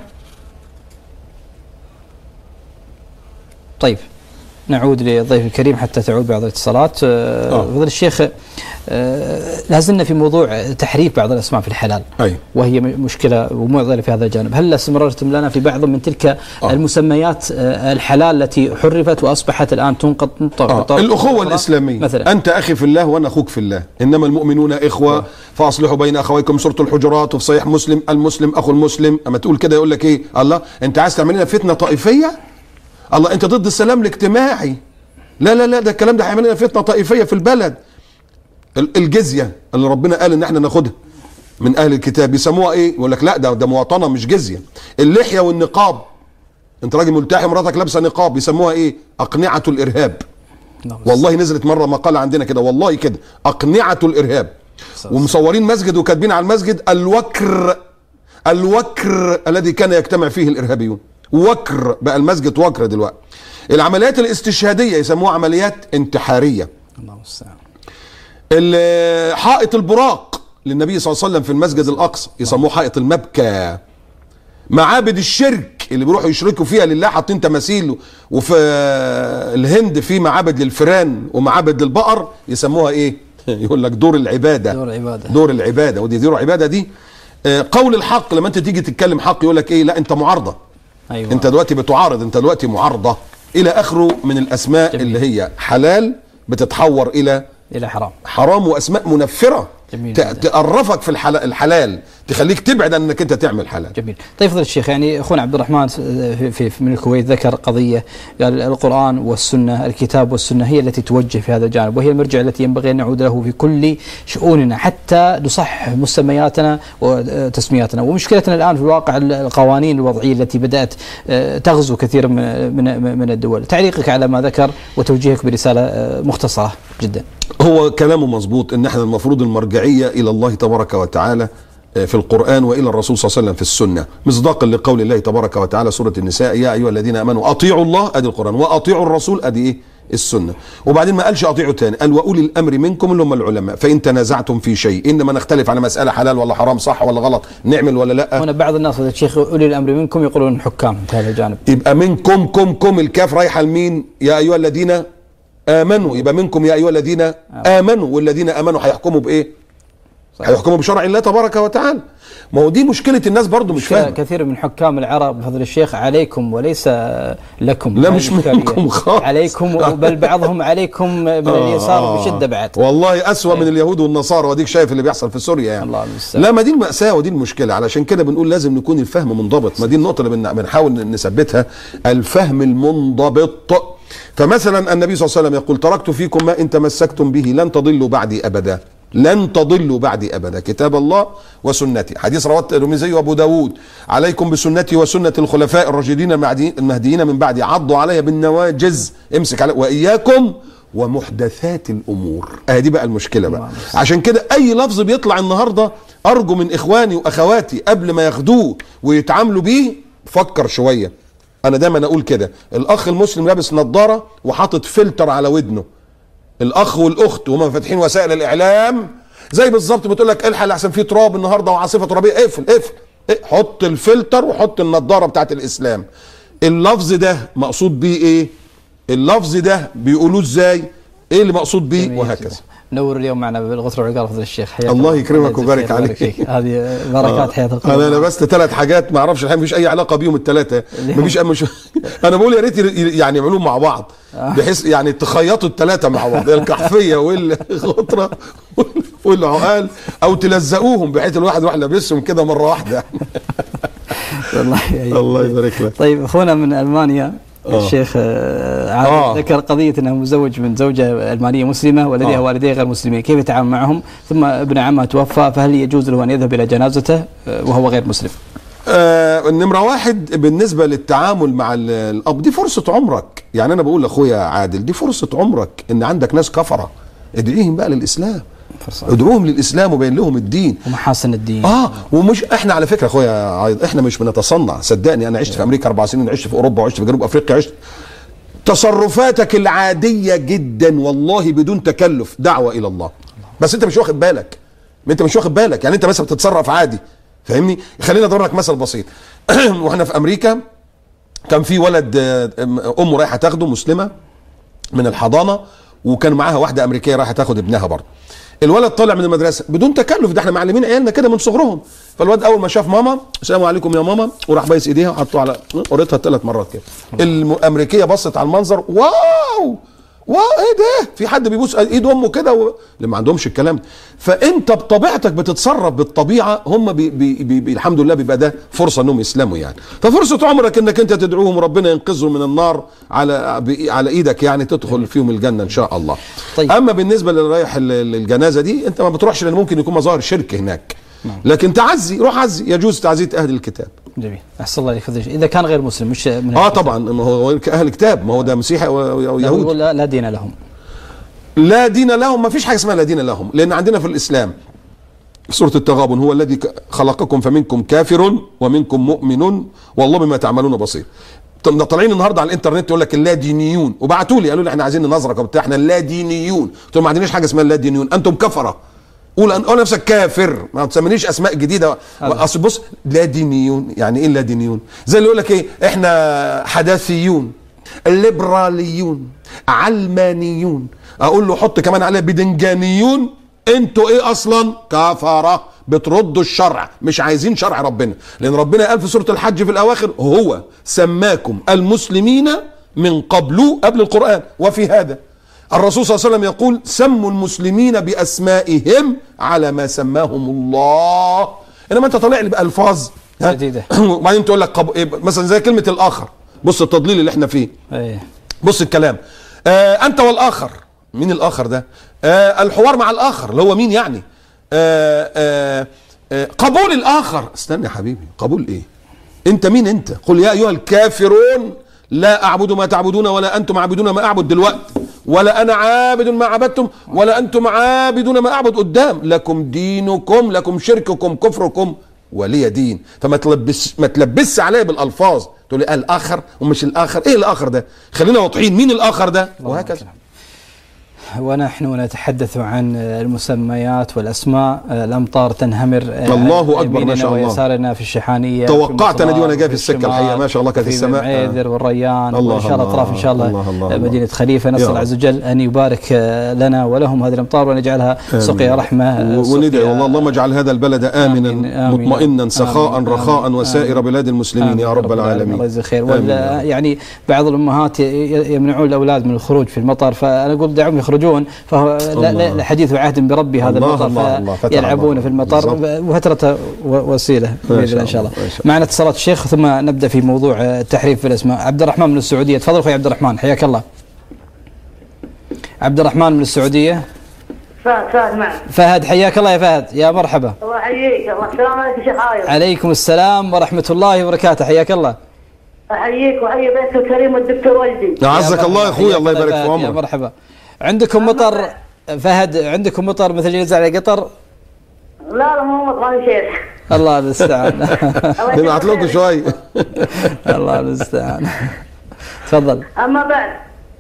Speaker 2: طيب نعود للضيف الكريم حتى تعود بعض الاتصالات. فضل الشيخ لازلنا في موضوع تحريف بعض الاسماء في الحلال.
Speaker 3: أي.
Speaker 2: وهي مشكله ومعضله في هذا الجانب. هل استمررتم لنا في بعض من تلك المسميات الحلال التي حرفت واصبحت الان تنطق
Speaker 3: الاخوه الاسلاميه مثلا؟ انت اخي في الله وانا اخوك في الله، انما المؤمنون اخوه فاصلحوا بين اخويكم. سوره الحجرات وفي صحيح مسلم المسلم اخو المسلم. اما تقول كده يقول لك ايه؟ الله انت عايز تعمل لنا فتنه طائفيه؟ الله انت ضد السلام الاجتماعي؟ لا لا لا، ده الكلام ده هيعمل لنا فتنه طائفيه في البلد. الجزيه اللي ربنا قال ان احنا ناخدها من اهل الكتاب بيسموها ايه؟ يقول لك لا ده مواطنه مش جزيه. اللحيه والنقاب، انت راجل ملتحي مراتك لابسه نقاب، بيسموها ايه؟ اقنعه الارهاب. والله نزلت مره مقاله عندنا كده، والله كده اقنعه الارهاب. ومصورين مسجد وكاتبين على المسجد الوكر الذي كان يجتمع فيه الارهابيون. وكر بقى المسجد وكر دلوقتي. العمليات الاستشهاديه يسموها عمليات انتحاريه.
Speaker 2: الله المستعان.
Speaker 3: حائط البراق للنبي صلى الله عليه وسلم في المسجد الاقصى يسموه حائط المبكى. معابد الشرك اللي بيروحوا يشركوا فيها لله حاطين تماثيل. وفي الهند في معابد للفئران ومعابد للبقر يسموها ايه؟ يقول لك دور العباده. دور العباده. ودي دور العباده دي قول الحق. لما انت تيجي تتكلم حق يقول لك ايه؟ لا انت معارضه. أيوة. انت دلوقتي بتعارض، انت دلوقتي معارضه الى اخره من الاسماء. جميل. اللي هي حلال بتتحور الى حرام واسماء منفره. جميل. تقرفك في الحلال، تخليك تبعد عن انك انت تعمل حلال.
Speaker 2: جميل. طيب فضل الشيخ، يعني اخونا عبد الرحمن من الكويت ذكر قضيه، قال القران والسنه، الكتاب والسنه هي التي توجه في هذا الجانب، وهي المرجع التي ينبغي ان نعود له في كل شؤوننا حتى نصحح مسمياتنا وتسمياتنا. ومشكلتنا الان في الواقع القوانين الوضعيه التي بدات تغزو كثيرا من الدول. تعليقك على ما ذكر وتوجيهك برساله مختصره جدا.
Speaker 3: هو كلامه مظبوط ان احنا المفروض المرجعيه الى الله تبارك وتعالى في القرآن وإلى الرسول صلى الله عليه وسلم في السنة، مصداقا لقول الله تبارك وتعالى سورة النساء يا أيها الذين آمنوا أطيعوا الله، أدي القرآن، وأطيعوا الرسول، أدي إيه؟ السنة. وبعدين ما قالش أطيعوا تاني، قال وأولي الأمر منكم اللي هم العلماء، فإن تنازعتم في شيء، إنما نختلف على مسألة حلال ولا حرام، صح ولا غلط، نعمل ولا لا.
Speaker 2: هنا بعض الناس يا شيخ أولي الأمر منكم يقولون حكام في هذا الجانب.
Speaker 3: يبقى منكم كم الكاف رايحة لمين؟ يا أيها الذين آمنوا، يبقى منكم يا أيها الذين آمنوا، والذين آمنوا هيحكموا بإيه؟ هيحكموا بشرع الله تبارك وتعالى. ما هو دي مشكلة الناس برضو مش فاهمة.
Speaker 2: كثير من حكام العرب بفضل الشيخ عليكم وليس لكم.
Speaker 3: لا مش منكم خالص.
Speaker 2: عليكم، بل بعضهم عليكم من اليسار بشدة بعد.
Speaker 3: والله أسوأ من اليهود والنصارى، وديك شايف اللي بيحصل في سوريا يعني.
Speaker 2: الله المستعان.
Speaker 3: لا ما دي المأساة ودي المشكلة، علشان كده بنقول لازم نكون الفهم منضبط. ما دي النقطة اللي بنحاول نثبتها، الفهم المنضبط. فمثلا النبي صلى الله عليه وسلم يقول تركت فيكم ما إن تمسكتم به لن تضلوا بعدي أبدا، لن تضلوا بعدي أبدا، كتاب الله وسنتي. حديث رواه الترمذي وابو داود عليكم بسنتي وسنة الخلفاء الراشدين المهديين من بعدي عضوا علي بالنواجز، امسك علي، وإياكم ومحدثات الأمور. دي بقى المشكلة بقى. عشان كده أي لفظ بيطلع النهاردة أرجو من إخواني وأخواتي قبل ما ياخدوه ويتعاملوا بيه فكر شوية. أنا دايما أقول كده، الأخ المسلم لابس نظارة وحاطط فلتر على ودنه، الاخ والاخت وهم فاتحين وسائل الاعلام زي بالظبط بتقول لك الحق احسن في تراب النهارده وعاصفه ترابيه، اقفل حط الفلتر وحط النضاره بتاعت الاسلام. اللفظ ده مقصود بيه ايه؟ اللفظ ده بيقولوه ازاي؟ ايه اللي مقصود بيه؟ وهكذا.
Speaker 2: نور اليوم معنا بالغطرة والعقال فضل الشيخ، حياك
Speaker 3: الله يكرمك ويبارك عليك.
Speaker 2: هذه بركات حياة القرآن.
Speaker 3: انا لبست 3 حاجات ما اعرفش الحين، مفيش اي علاقه بيهم الثلاثه، مفيش انا بقول يا ريت يعني يعملوهم مع بعض بحيث يعني تخيطوا الثلاثه مع بعض، الكحفيه والغطره والعقال، او تلزقوهم بحيث الواحد يروح لابسهم كده مره واحده. الله يبارك لك.
Speaker 2: طيب اخونا من المانيا الشيخ ذكر قضيه انه مزوج من زوجه المانيه مسلمه ولديها والديه غير مسلمين، كيف يتعامل معهم؟ ثم ابن عمها توفى، فهل يجوز له ان يذهب الى جنازته وهو غير مسلم؟
Speaker 3: نمرة واحد بالنسبة للتعامل مع الأب، دي فرصة عمرك. يعني أنا بقول لأخويا عادل دي فرصة عمرك، إن عندك ناس كفرة ادعيهم بقى للإسلام، ادعوهم للإسلام وبين لهم الدين
Speaker 2: ومحاسن الدين.
Speaker 3: ومش احنا على فكرة أخويا عايض، احنا مش بنتصنع، صدقني أنا عشت في أمريكا 4 سنين، وعشت في أوروبا، وعشت في جنوب أفريقيا، عشت تصرفاتك العادية جدا والله بدون تكلف دعوة إلى الله، بس أنت مش واخد بالك. يعني أنت مثلا بتتصرف عادي، فاهمني؟ خلينا اضرب لك مثل بسيط. واحنا في امريكا كان في ولد امه رايحه تاخده، مسلمه، من الحضانه، وكان معاها واحده امريكيه رايحه تاخد ابنها برضه. الولد طالع من المدرسه بدون تكلف، ده احنا معلمين عيالنا كده من صغرهم. فالواد اول ما شاف ماما، السلام عليكم يا ماما، وراح بايس ايديها وحطه على قريتها 3 مرات كده. الامريكيه بصت على المنظر، واو ايه ده؟ في حد بيبوس ايد امه كده اللي ما عندهمش الكلام ده. فانت بطبيعتك بتصرف بالطبيعه، هم الحمد لله بيبقى ده فرصه انهم يسلموا يعني. ففرصه عمرك انك انت تدعوهم وربنا ينقذهم من النار على ايدك، يعني تدخل فيهم الجنه ان شاء الله.
Speaker 2: طيب.
Speaker 3: اما بالنسبه للرايح الجنازه دي، انت ما بتروحش لان ممكن يكون مظاهر شرك هناك. لكن تعزي، روح عزي، يجوز تعزيه اهل الكتاب.
Speaker 2: جميل، احسن الله عليك. اذا كان غير مسلم مش من
Speaker 3: طبعا، ما هو اهل كتاب، ما هو ده مسيحي ويهود.
Speaker 2: لا دين لهم.
Speaker 3: لا دين لهم، ما فيش حاجه اسمها لا دين لهم، لان عندنا في الاسلام سوره التغابن، هو الذي خلقكم فمنكم كافر ومنكم مؤمن والله بما تعملون بصير. طالعين النهارده على الانترنت يقول لك اللا دينيون، وبعتوا لي قالوا لي احنا عايزين ننظرك وبتاع، احنا اللا دينيون. قلت لهم ما عندناش حاجه اسمها اللا دينيون، انتم كفره. قول نفسك كافر، ما تسمينيش اسماء جديده. اصل بص، لا دينيون يعني ايه لا دينيون؟ زي اللي يقول لك ايه، احنا حداثيون، الليبراليون، علمانيون، اقول له حط كمان عليها بدنجانيون. انتوا ايه اصلا؟ كفره، بتردوا الشرع، مش عايزين شرع ربنا. لان ربنا قال في سوره الحج في الاواخر، هو سماكم المسلمين من قبل القران، وفي هذا الرسول صلى الله عليه وسلم يقول سموا المسلمين باسمائهم على ما سماهم الله. انما انت طالع لي بالفاظ
Speaker 2: جديده
Speaker 3: وبعدين تقول لك مثلا زي كلمه الاخر. بص التضليل اللي احنا فيه. بص الكلام، انت والاخر. مين الاخر ده؟ الحوار مع الاخر اللي هو مين يعني؟ قبول الاخر. استنى يا حبيبي، قبول ايه؟ انت مين انت؟ قل يا ايها الكافرون لا اعبد ما تعبدون ولا انتم عابدون ما اعبد دلوقتي، ولا انا عابد ما عبدتم ولا انتم عابدون ما اعبد قدام. لكم دينكم، لكم شرككم كفركم ولي دين. فما تلبسش عليا بالالفاظ، تقول لي الاخر ومش الاخر. ايه الاخر ده؟ خلينا واضحين، مين الاخر ده؟ وهكذا.
Speaker 2: ونحن نتحدث عن المسميات والاسماء. الامطار تنهمر
Speaker 3: الله اكبر ما شاء الله
Speaker 2: ويسارنا في الشحانيه.
Speaker 3: توقعت انا دي وانا جاي في السكه الحقيقه، ما شاء الله كانت السماء
Speaker 2: عيدر والريان وان شاء الله اطراف ان شاء الله مدينه خليفه. نسال الله عز وجل ان يبارك لنا ولهم هذه الامطار وان يجعلها سقيا رحمه.
Speaker 3: وندعي والله اللهم اجعل هذا البلد امنا مطمئنا سخاء رخاء وسائر بلاد المسلمين يا رب العالمين.
Speaker 2: الله يجزي خير. يعني بعض الامهات يمنعون الاولاد من الخروج في المطر، فانا اقول دعهم يخرجون، فهو حديث عهد بربي هذا المطر، فيلعبون في المطر وفترة وسيلة بإذن الله إن شاء الله. معنا اتصالات الشيخ ثم نبدأ في موضوع التحريف في الأسماء. عبد الرحمن من السعودية، تفضل أخوي عبد الرحمن، حياك الله. عبد الرحمن من السعودية.
Speaker 6: فهد معك.
Speaker 2: فهد، حياك الله يا فهد، يا مرحبا.
Speaker 6: الله يحييك. السلام عليكم شيخ عايض.
Speaker 2: عليكم السلام ورحمة الله وبركاته، حياك الله.
Speaker 6: احييك واحيي بيتك الكريم والدكتور وجدي.
Speaker 3: أعزك الله يا أخوي، الله يبارك في عمرك.
Speaker 2: يا مرحبا. عندكم مطر فهد؟ عندكم مطر مثل اللي نزل على قطر؟
Speaker 6: لا مو مطر يا شيخ.
Speaker 2: الله المستعان.
Speaker 3: نبعث لكم شوي.
Speaker 2: الله المستعان. تفضل.
Speaker 6: اما بعد،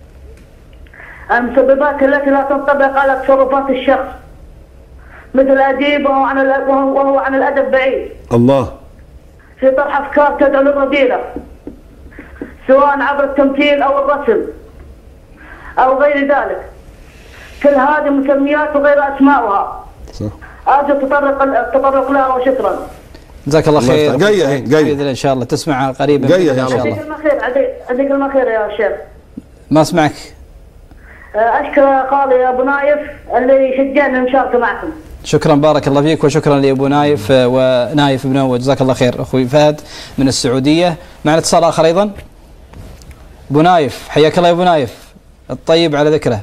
Speaker 6: المسببات التي لا تنطبق على تصرفات الشخص مثل أديب وهو عن الأدب بعيد.
Speaker 3: الله.
Speaker 6: في طرح أفكار تدعو للرذيلة سواء عبر التمثيل أو الرسم أو غير ذلك. كل هذه مسميات وغير أسماؤها. صح. أرجو التطرق لها وشكرا.
Speaker 2: جزاك الله خير.
Speaker 3: جاية
Speaker 2: بإذن إن شاء الله تسمع قريبا.
Speaker 3: جاية إن شاء الله.
Speaker 6: أديك المخير يا شيخ.
Speaker 2: ما أسمعك.
Speaker 6: أشكر خالي أبو نايف اللي شجعني المشاركة معكم.
Speaker 2: شكرا بارك الله فيك، وشكرا لأبو نايف ونايف بن وجزاك الله خير. أخوي فهد من السعودية. معنا اتصال آخر أيضا. أبو نايف حياك الله يا أبو نايف، الطيب على ذكره.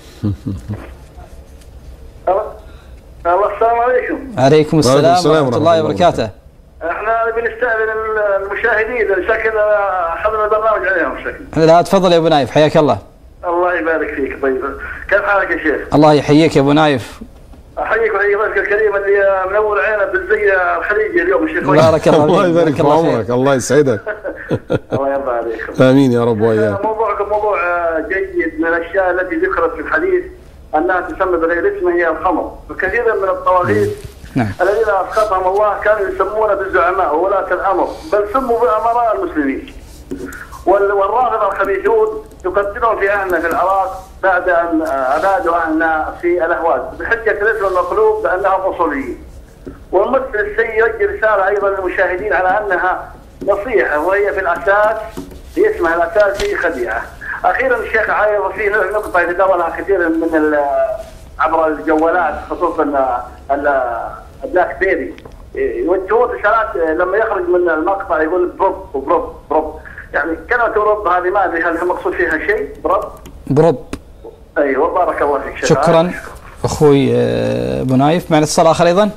Speaker 7: السلام عليكم.
Speaker 2: عليكم السلام ورحمة الله وبركاته.
Speaker 7: احنا بنستأذن المشاهدين شكل اخذنا البرنامج عليهم شكل.
Speaker 2: لا تفضل يا أبو نايف حياك الله.
Speaker 7: الله يبارك فيك. طيب كيف حالك يا شيخ؟
Speaker 2: الله يحييك يا أبو نايف.
Speaker 7: احييك وحيي ضيفك الكريم اللي منور عينه بالزي الخليجي اليوم الشيخ.
Speaker 2: بارك الله فيك.
Speaker 3: الله يبارك في عمرك، الله يسعدك.
Speaker 7: الله يرضى عليكم.
Speaker 3: امين يا رب وإياك.
Speaker 7: موضوعكم موضوع جيد. من الاشياء التي ذكرت في الحديث انها تسمى بغير اسمها هي الخمر، وكثيرا من الطواغيت
Speaker 2: نعم.
Speaker 7: الذين اسقطهم الله كانوا يسمون بالزعماء وولاة الامر، بل سموا بامراء المسلمين. والرافضه الخبيثون يقتلون في اهلنا في العراق بعد ان ابادوا اهلنا في الاهواز بحجه الاسم المقلوب بانهم اصوليين. والممثل السيء يوجه رساله ايضا للمشاهدين على انها نصيحه، وهي في الاساس هي اسمها الاساسي خديعه. اخيرا الشيخ عايض في نقطه يتداولها كثير من عبر الجوالات خصوصا البلاك بيري، يوجهون رسالات لما يخرج من المقطع يقول بروب وبروب بروب، يعني كلمه بروب هذه ما ادري هل مقصود فيها شيء؟ بروب. ايوه بارك الله فيك.
Speaker 2: شكرا اخوي ابو نايف. معنا اتصال اخر ايضا.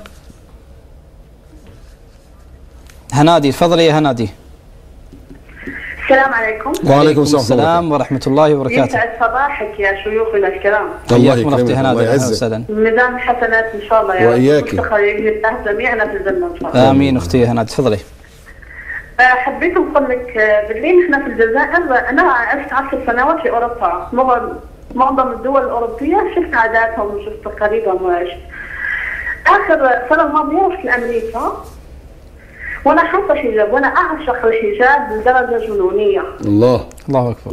Speaker 2: هنادي تفضلي يا هنادي.
Speaker 6: السلام عليكم.
Speaker 3: وعليكم
Speaker 2: السلام ورحمة الله وبركاته.
Speaker 6: يسعد صباحك يا شيوخنا الكرام.
Speaker 3: الله
Speaker 2: حياكم اختي هنادي.
Speaker 3: الله يعزك.
Speaker 6: ميزان حسنات ان شاء الله يا رب.
Speaker 3: وإياك.
Speaker 6: الله جميعنا في الجنة ان شاء الله.
Speaker 2: امين اختي هنادي تفضلي.
Speaker 6: حبيت اقول لك بالليل احنا في الجزائر، انا عشت 10 سنوات في اوروبا، معظم الدول الاوروبيه شفت عاداتهم وشفت تقاليدهم وايش. اخر سنه الماضيه رحت لامريكا وانا حاطه حجاب، وانا اعشق الحجاب لدرجه جنونيه.
Speaker 3: الله
Speaker 2: اكبر.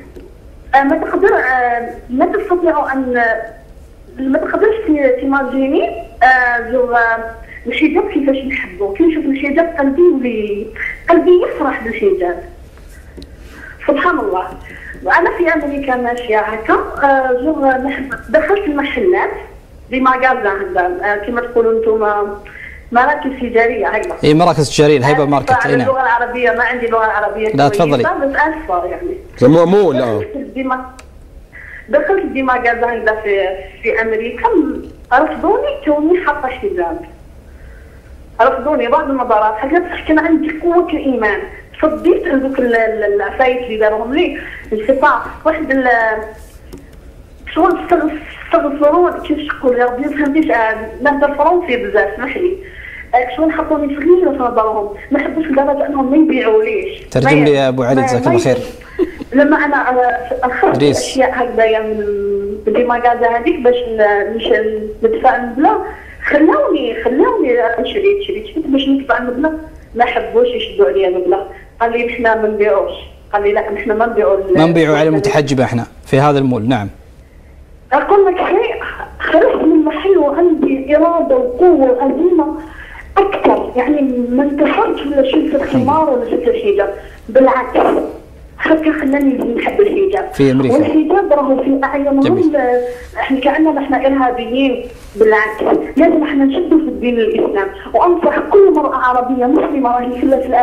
Speaker 6: ما تستطيعوا ان ما تقدرش تيماجيني الحجاب كيفاش نحبه. كي نشوف الحجاب قلبي يفرح بالحجاب سبحان الله. وانا في امريكا ماشيه هكا دخلت المحلات دي ماغازان كما تقولوا انتم مراكز تجاريه. هكذا
Speaker 2: اي مراكز تجاريه الهيبه ماركت. اي نعم.
Speaker 6: اللغه العربيه ما عندي لغه عربيه.
Speaker 2: لا تفضلي.
Speaker 6: بس اسفه يعني
Speaker 3: سموها مول.
Speaker 6: دخلت دي ماغازان في امريكا، رفضوني توني حاطه حجاب، رفضوني بعض المطارات. حاجات كان عندي قوه الايمان، صديت هذوك العفايت اللي داروهم لي السباع واحد شغل استغفرون كيف نقول يا ربي ما فهمتيش نهضر فرنسي بزاف اسمح لي. شغل حطوني في غيره في نظرهم، ما حبوش لدرجه انهم ما يبيعوليش.
Speaker 2: ترجم لي يا ابو علي جزاك الله خير.
Speaker 6: لما انا اخذت اشياء هكذايا من دي ماغازا هذيك باش ندفع المبلغ، خلاوني شريت باش ندفع المبلغ، ما حبوش يشدوا عليا المبلغ. قال لي احنا ما نبيعوش، قال لي لا احنا ما نبيعوا
Speaker 2: على المتحجبه احنا في هذا المول. نعم.
Speaker 6: اقول لك خرجت من المحل وعندي اراده وقوه وعزيمه اكثر، يعني ما انتحرتش ولا شفت الخمار ولا شفت الحجاب، بالعكس هكا خلاني نحب الحجاب
Speaker 2: في امريكا.
Speaker 6: والحجاب راهو في اعينهم احنا كاننا احنا ارهابيين، بالعكس لازم احنا نشدوا في الدين الاسلام. وانصح كل مراه عربيه مسلمه راهي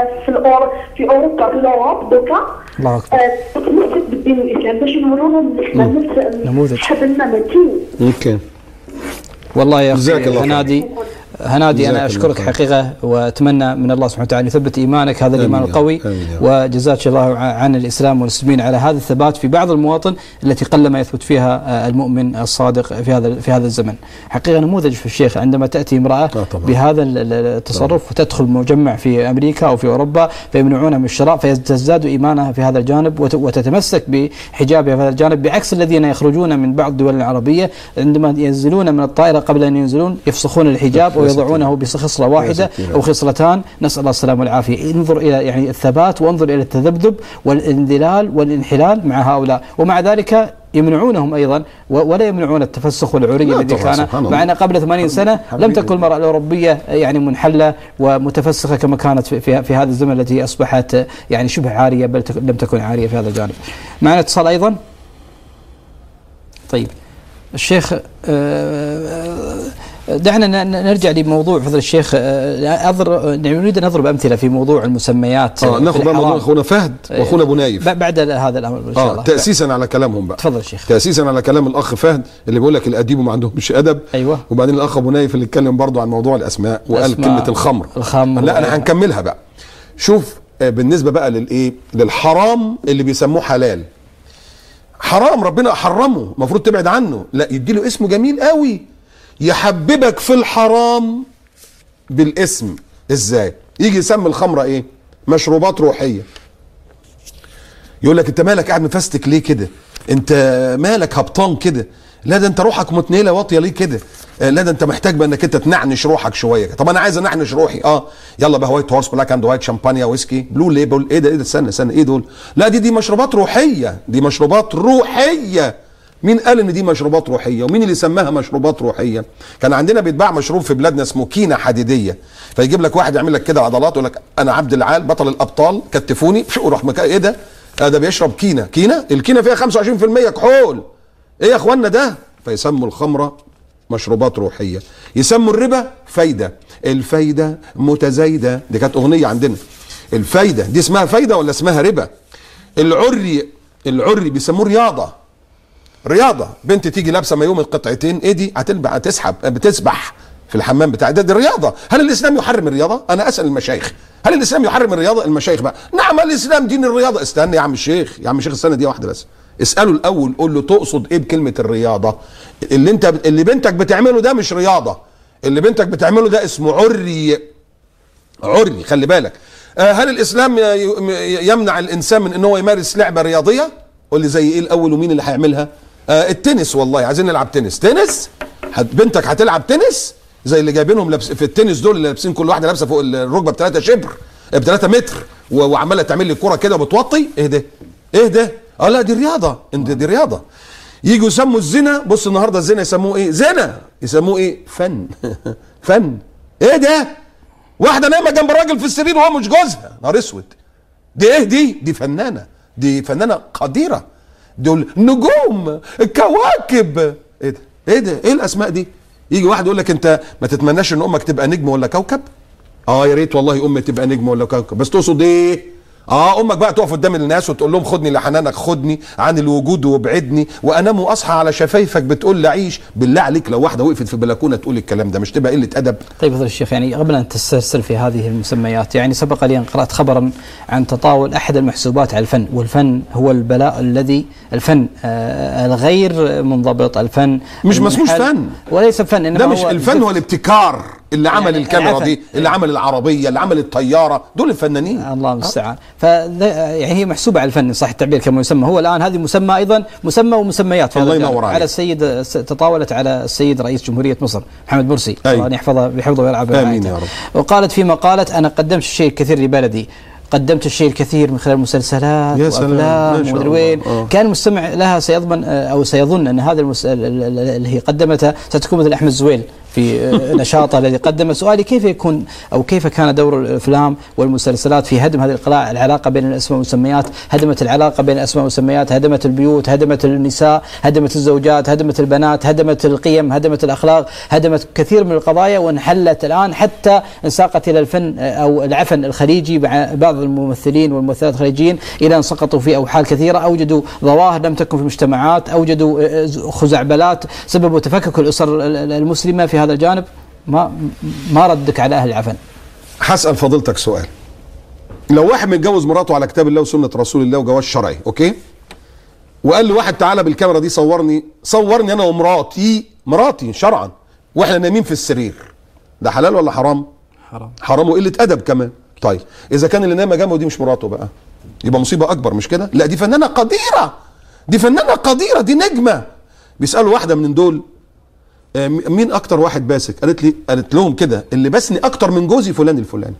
Speaker 6: في اوروبا في الاوروب دوكا تتمسك بالدين الاسلام باش نوروا لهم احنا نموذج حبلنا متين.
Speaker 3: ممكن.
Speaker 2: والله يا اخي هنادي أنا أشكرك حقيقة، وأتمنى من الله سبحانه وتعالى يثبت إيمانك هذا الإيمان القوي، وجزاك الله عن الإسلام والمسلمين على هذا الثبات في بعض المواطن التي قلما يثبت فيها المؤمن الصادق في هذا الزمن. حقيقة نموذج في الشيخ عندما تأتي امرأة بهذا التصرف وتدخل مجمع في أمريكا أو في أوروبا فيمنعونها من الشراء، فتزداد إيمانها في هذا الجانب وتتمسك بحجابها في هذا الجانب، بعكس الذين يخرجون من بعض الدول العربية عندما ينزلون من الطائرة قبل أن ينزلون يفسخون الحجاب ويضعونه بخصلة واحدة أو خصلتان، نسأل الله السلامة والعافية. انظر إلى يعني الثبات، وانظر إلى التذبذب والانذلال والانحلال مع هؤلاء، ومع ذلك يمنعونهم أيضا ولا يمنعون التفسخ والعري الذي كان معنا قبل 80 سنة. لم تكن المرأة الأوروبية يعني منحلة ومتفسخة كما كانت في هذا الزمن التي أصبحت يعني شبه عارية، بل لم تكن عارية في هذا الجانب. معنا اتصال أيضا. طيب الشيخ دعنا نرجع لموضوع فضل الشيخ. نريد ان نضرب امثله في موضوع المسميات.
Speaker 3: ناخذ بقى موضوع اخونا فهد واخونا ابو نايف
Speaker 2: بعد هذا الامر ان شاء الله.
Speaker 3: تاسيسا على كلامهم بقى.
Speaker 2: تفضل الشيخ.
Speaker 3: تاسيسا على كلام الاخ فهد اللي بيقول لك الاديب ما عندهمش ادب.
Speaker 2: ايوه.
Speaker 3: وبعدين الاخ ابو نايف اللي اتكلم برضه عن موضوع الاسماء وقال كلمه الخمر. لا انا هنكملها بقى. شوف بالنسبه بقى للحرام اللي بيسموه حلال. حرام ربنا حرمه، المفروض تبعد عنه. لا يديله اسم جميل قوي يحببك في الحرام بالاسم. ازاي؟ يجي يسمي الخمره ايه؟ مشروبات روحيه. يقول لك انت مالك قاعد مفستك ليه كده؟ انت مالك هبطان كده؟ لا ده انت روحك متنيله واطيه ليه كده؟ لا ده انت محتاج بانك انت تنعنش روحك شويه. طب انا عايز انعنش روحي. يلا بقى وايت هورس بلاك اند وايت شامبانيا ويسكي بلو ليبل. ايه ده استنى ايه دول؟ لا دي مشروبات روحيه. دي مشروبات روحيه. مين قال ان دي مشروبات روحيه؟ ومين اللي سماها مشروبات روحيه؟ كان عندنا بيتباع مشروب في بلادنا اسمه كينه حديديه. فيجيب لك واحد يعمل لك كده عضلات ويقول لك انا عبد العال بطل الابطال كتفوني وروح ايه ده؟ ده بيشرب كينه. الكينه فيها 25% كحول. ايه يا اخوانا ده؟ فيسموا الخمره مشروبات روحيه. يسموا الربا فايده. الفايده متزايده. دي كانت اغنيه عندنا. الفايده دي اسمها فايده ولا اسمها ربا؟ العري بيسموه رياضه. بنت تيجي لابسه مايوه من قطعتين، ايه دي؟ بتسبح في الحمام بتاع ده رياضه. هل الاسلام يحرم الرياضه؟ انا اسال المشايخ هل الاسلام يحرم الرياضه؟ المشايخ بقى نعم الاسلام دين الرياضه. استنى يا عم الشيخ استنى دي واحده بس. اساله الاول قول له تقصد ايه بكلمه الرياضه؟ اللي بنتك بتعمله ده مش رياضه. اللي بنتك بتعمله ده اسمه عري. خلي بالك. هل الاسلام يمنع الانسان من ان هو يمارس لعبه رياضيه؟ قول لي زي ايه الاول ومين اللي هيعملها؟ التنس. والله عايزين نلعب تنس. بنتك هتلعب تنس زي اللي جايبينهم في التنس دول اللي لابسين كل واحده لابسه فوق الركبه ب3 شبر ب3 متر وعماله تعمل لي كوره كده وبتوطي. ايه ده؟ لا دي رياضه. دي رياضه. يجوا يسموا الزنا. بص النهارده الزنا يسموه ايه؟ زنا. يسموه ايه؟ فن. ايه ده؟ واحده نايمه جنب الراجل في السرير وهو مش جوزها. نهار اسود. دي ايه دي فنانه. دي فنانه قديره. دول نجوم كواكب. ايه ده؟ ايه الاسماء دي؟ يجي واحد يقول لك انت ما تتمناش ان امك تبقى نجم ولا كوكب؟ يا ريت والله امي تبقى نجم ولا كوكب، بس تقصد ايه؟ امك بقى تقف قدام الناس وتقول لهم خدني لحنانك، خدني عن الوجود وابعدني وانام واصحى على شفايفك بتقول لي عيش. بالله عليك لو واحده وقفت في بلكونه تقول الكلام ده مش تبقى قله ادب؟
Speaker 2: طيب فضل الشيخ، يعني قبل ان تسترسل في هذه المسميات، يعني سبق لي ان قرات خبرا عن تطاول احد المحسوبات على الفن، والفن هو البلاء الذي الفن الغير منضبط، الفن
Speaker 3: مش مسموش فن
Speaker 2: وليس فن، انما
Speaker 3: ده مش الفن، هو الابتكار اللي عمل يعني الكاميرا دي، اللي عمل العربيه، اللي عمل الطياره، دول الفنانين. الله
Speaker 2: المستعان. يعني هي محسوبه على الفن صح التعبير كما يسمى. هو الان هذه مسمى ايضا مسمى ومسميات.
Speaker 3: الله ينور عليك.
Speaker 2: على السيد تطاولت على السيد رئيس جمهوريه مصر محمد مرسي،
Speaker 3: الله
Speaker 2: يحفظه بحفظه ويلعب
Speaker 3: امين يا رب.
Speaker 2: وقالت فيما قالت: انا قدمت الشيء الكثير لبلدي، قدمت الشيء الكثير من خلال مسلسلات وافلام ومدري وين. كان المستمع لها سيضمن او سيظن ان هذا اللي هي قدمته ستكون مثل احمد زويل في نشاطه الذي قدم. سؤالي كيف يكون او كيف كان دور الافلام والمسلسلات في هدم هذه العلاقه بين الاسماء والمسميات؟ هدمت العلاقه بين الاسماء والمسميات، هدمت البيوت، هدمت النساء، هدمت الزوجات، هدمت البنات، هدمت القيم، هدمت الاخلاق، هدمت كثير من القضايا، وانحلت الان حتى انساقت الى الفن او العفن الخليجي. بعض الممثلين والممثلات الخليجيين الى ان سقطوا في اوحال كثيره، اوجدوا ظواهر لم تكن في المجتمعات، اوجدوا خزعبلات، سببوا تفكك الاسر المسلمه في هذا الجانب. ما ردك على اهل العفن؟
Speaker 3: هسأل فضيلتك سؤال. لو واحد متجوز مراته على كتاب الله وسنه رسول الله وجواز شرعي، اوكي، وقال لواحد تعالى بالكاميرا دي صورني انا ومراتي شرعا واحنا نايمين في السرير، ده حلال ولا حرام؟ حرام وقله ادب كمان. طيب اذا كان اللي نايمه جنبه دي مش مراته بقى، يبقى مصيبه اكبر، مش كده؟ لا دي فنانه قديره، دي نجمه. بيسالوا واحده من دول مين اكتر واحد باسك؟ قالت لهم كده: اللي باسني اكتر من جوزي فلان الفلاني.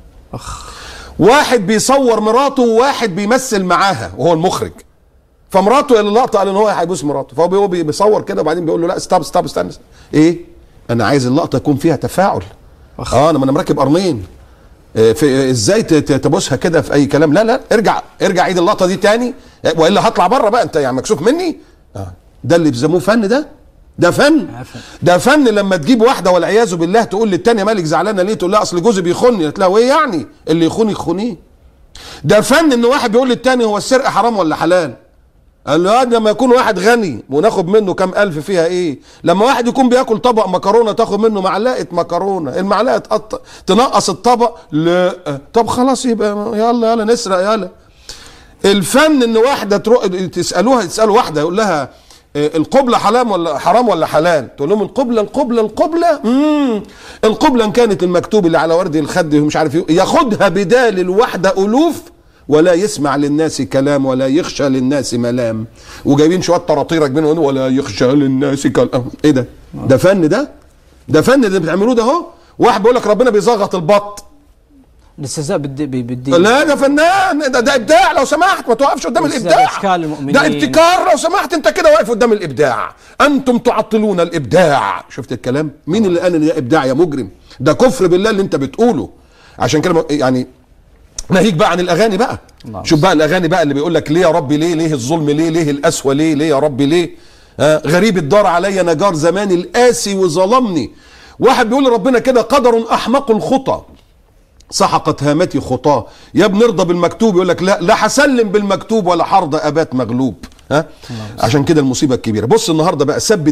Speaker 3: واحد بيصور مراته وواحد بيمثل معاها وهو المخرج، فمراته اللقطه قال ان هو هيبوس مراته، فهو بيصور كده وبعدين بيقول له لا استنى ايه، انا عايز اللقطه يكون فيها تفاعل. انا مركب قرنين، في ازاي تبوسها كده في اي كلام؟ لا ارجع عيد اللقطه دي تاني والا هطلع بره بقى، انت يعني مكسوف مني. ده اللي بيسموه فن، ده ده فن. ده فن لما تجيب واحده والعياذ بالله تقول للتانيه مالك زعلانه ليه؟ تقول لها اصل جوزي بيخوني. قالت لها وايه يعني؟ اللي يخون يخونيه. ده فن ان واحد بيقول للتاني هو السرقه حرام ولا حلال؟ قال له لما يكون واحد غني وناخد منه كام الف فيها ايه؟ لما واحد يكون بياكل طبق مكرونه تاخد منه معلقه مكرونه، المعلقه تنقص الطبق؟ لا. طب خلاص يبقى يلا نسرق يلا. الفن ان واحده تروح تسالوا واحده يقول لها القبلة حرام ولا حلال؟ تقول لهم القبلة القبلة ان كانت المكتوب اللي على ورد الخد مش عارف ايه ياخدها بدال الواحدة ألوف ولا يسمع للناس كلام ولا يخشى للناس ملام. وجايبين شوية طراطيرك بينهم ولا يخشى للناس كلام. ايه ده؟ ده فن ده فن اللي بتعملوه ده اهو. واحد بيقول لك ربنا بيزغط البط.
Speaker 2: الاستهزاء بالدين.
Speaker 3: لا ده فنان، ده ابداع لو سمحت، ما توقفش قدام الابداع. ده ابتكار لو سمحت، انت كده واقف قدام الابداع. انتم تعطلون الابداع. شفت الكلام؟ مين اللي قال ان ده ابداع يا مجرم؟ ده كفر بالله اللي انت بتقوله. عشان كده يعني ناهيك بقى عن الاغاني بقى. شوف بقى الاغاني بقى اللي بيقول لك ليه يا رب ليه الظلم ليه القسوه ليه يا رب ليه غريب الدار عليا نجار زماني القاسي وظلمني. واحد بيقول لربنا كده قدر احمق الخطى سحقت هامتي خطاه يا بنرضى بالمكتوب. يقول لك لا هسلم بالمكتوب ولا حرض ابات مغلوب. عشان كده المصيبه الكبيره. بص النهارده بقى سب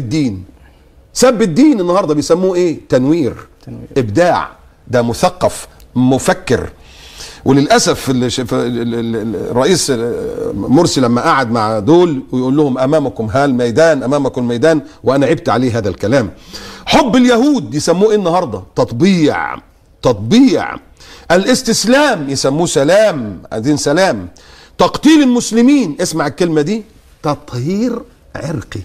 Speaker 3: الدين النهارده بيسموه ايه؟ تنوير. ابداع. ده مثقف مفكر. وللاسف الرئيس مرسي لما قعد مع دول ويقول لهم امامكم امامكم ميدان، وانا عبت عليه هذا الكلام. حب اليهود يسموه ايه النهارده؟ تطبيع. الاستسلام يسموه سلام، عايزين سلام. تقتيل المسلمين، اسمع الكلمة دي، تطهير عرقي.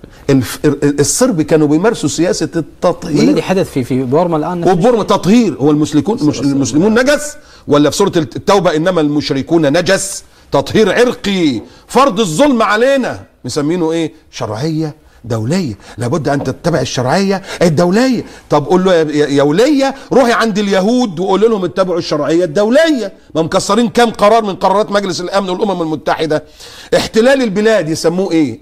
Speaker 3: الصرب كانوا بيمارسوا سياسة التطهير
Speaker 2: والذي حدث في بورما الآن.
Speaker 3: وبورما تطهير. هو المسلمون نجس؟ ولا في سورة التوبة إنما المشركون نجس؟ تطهير عرقي. فرض الظلم علينا مسمينه ايه؟ شرعية دولية. لابد ان تتبع الشرعية الدولية. طب قول له يا ولية روحي عند اليهود وقول لهم اتبعوا الشرعية الدولية. ما مكسرين كام قرار من قرارات مجلس الامن والامم المتحدة. احتلال البلاد يسموه ايه؟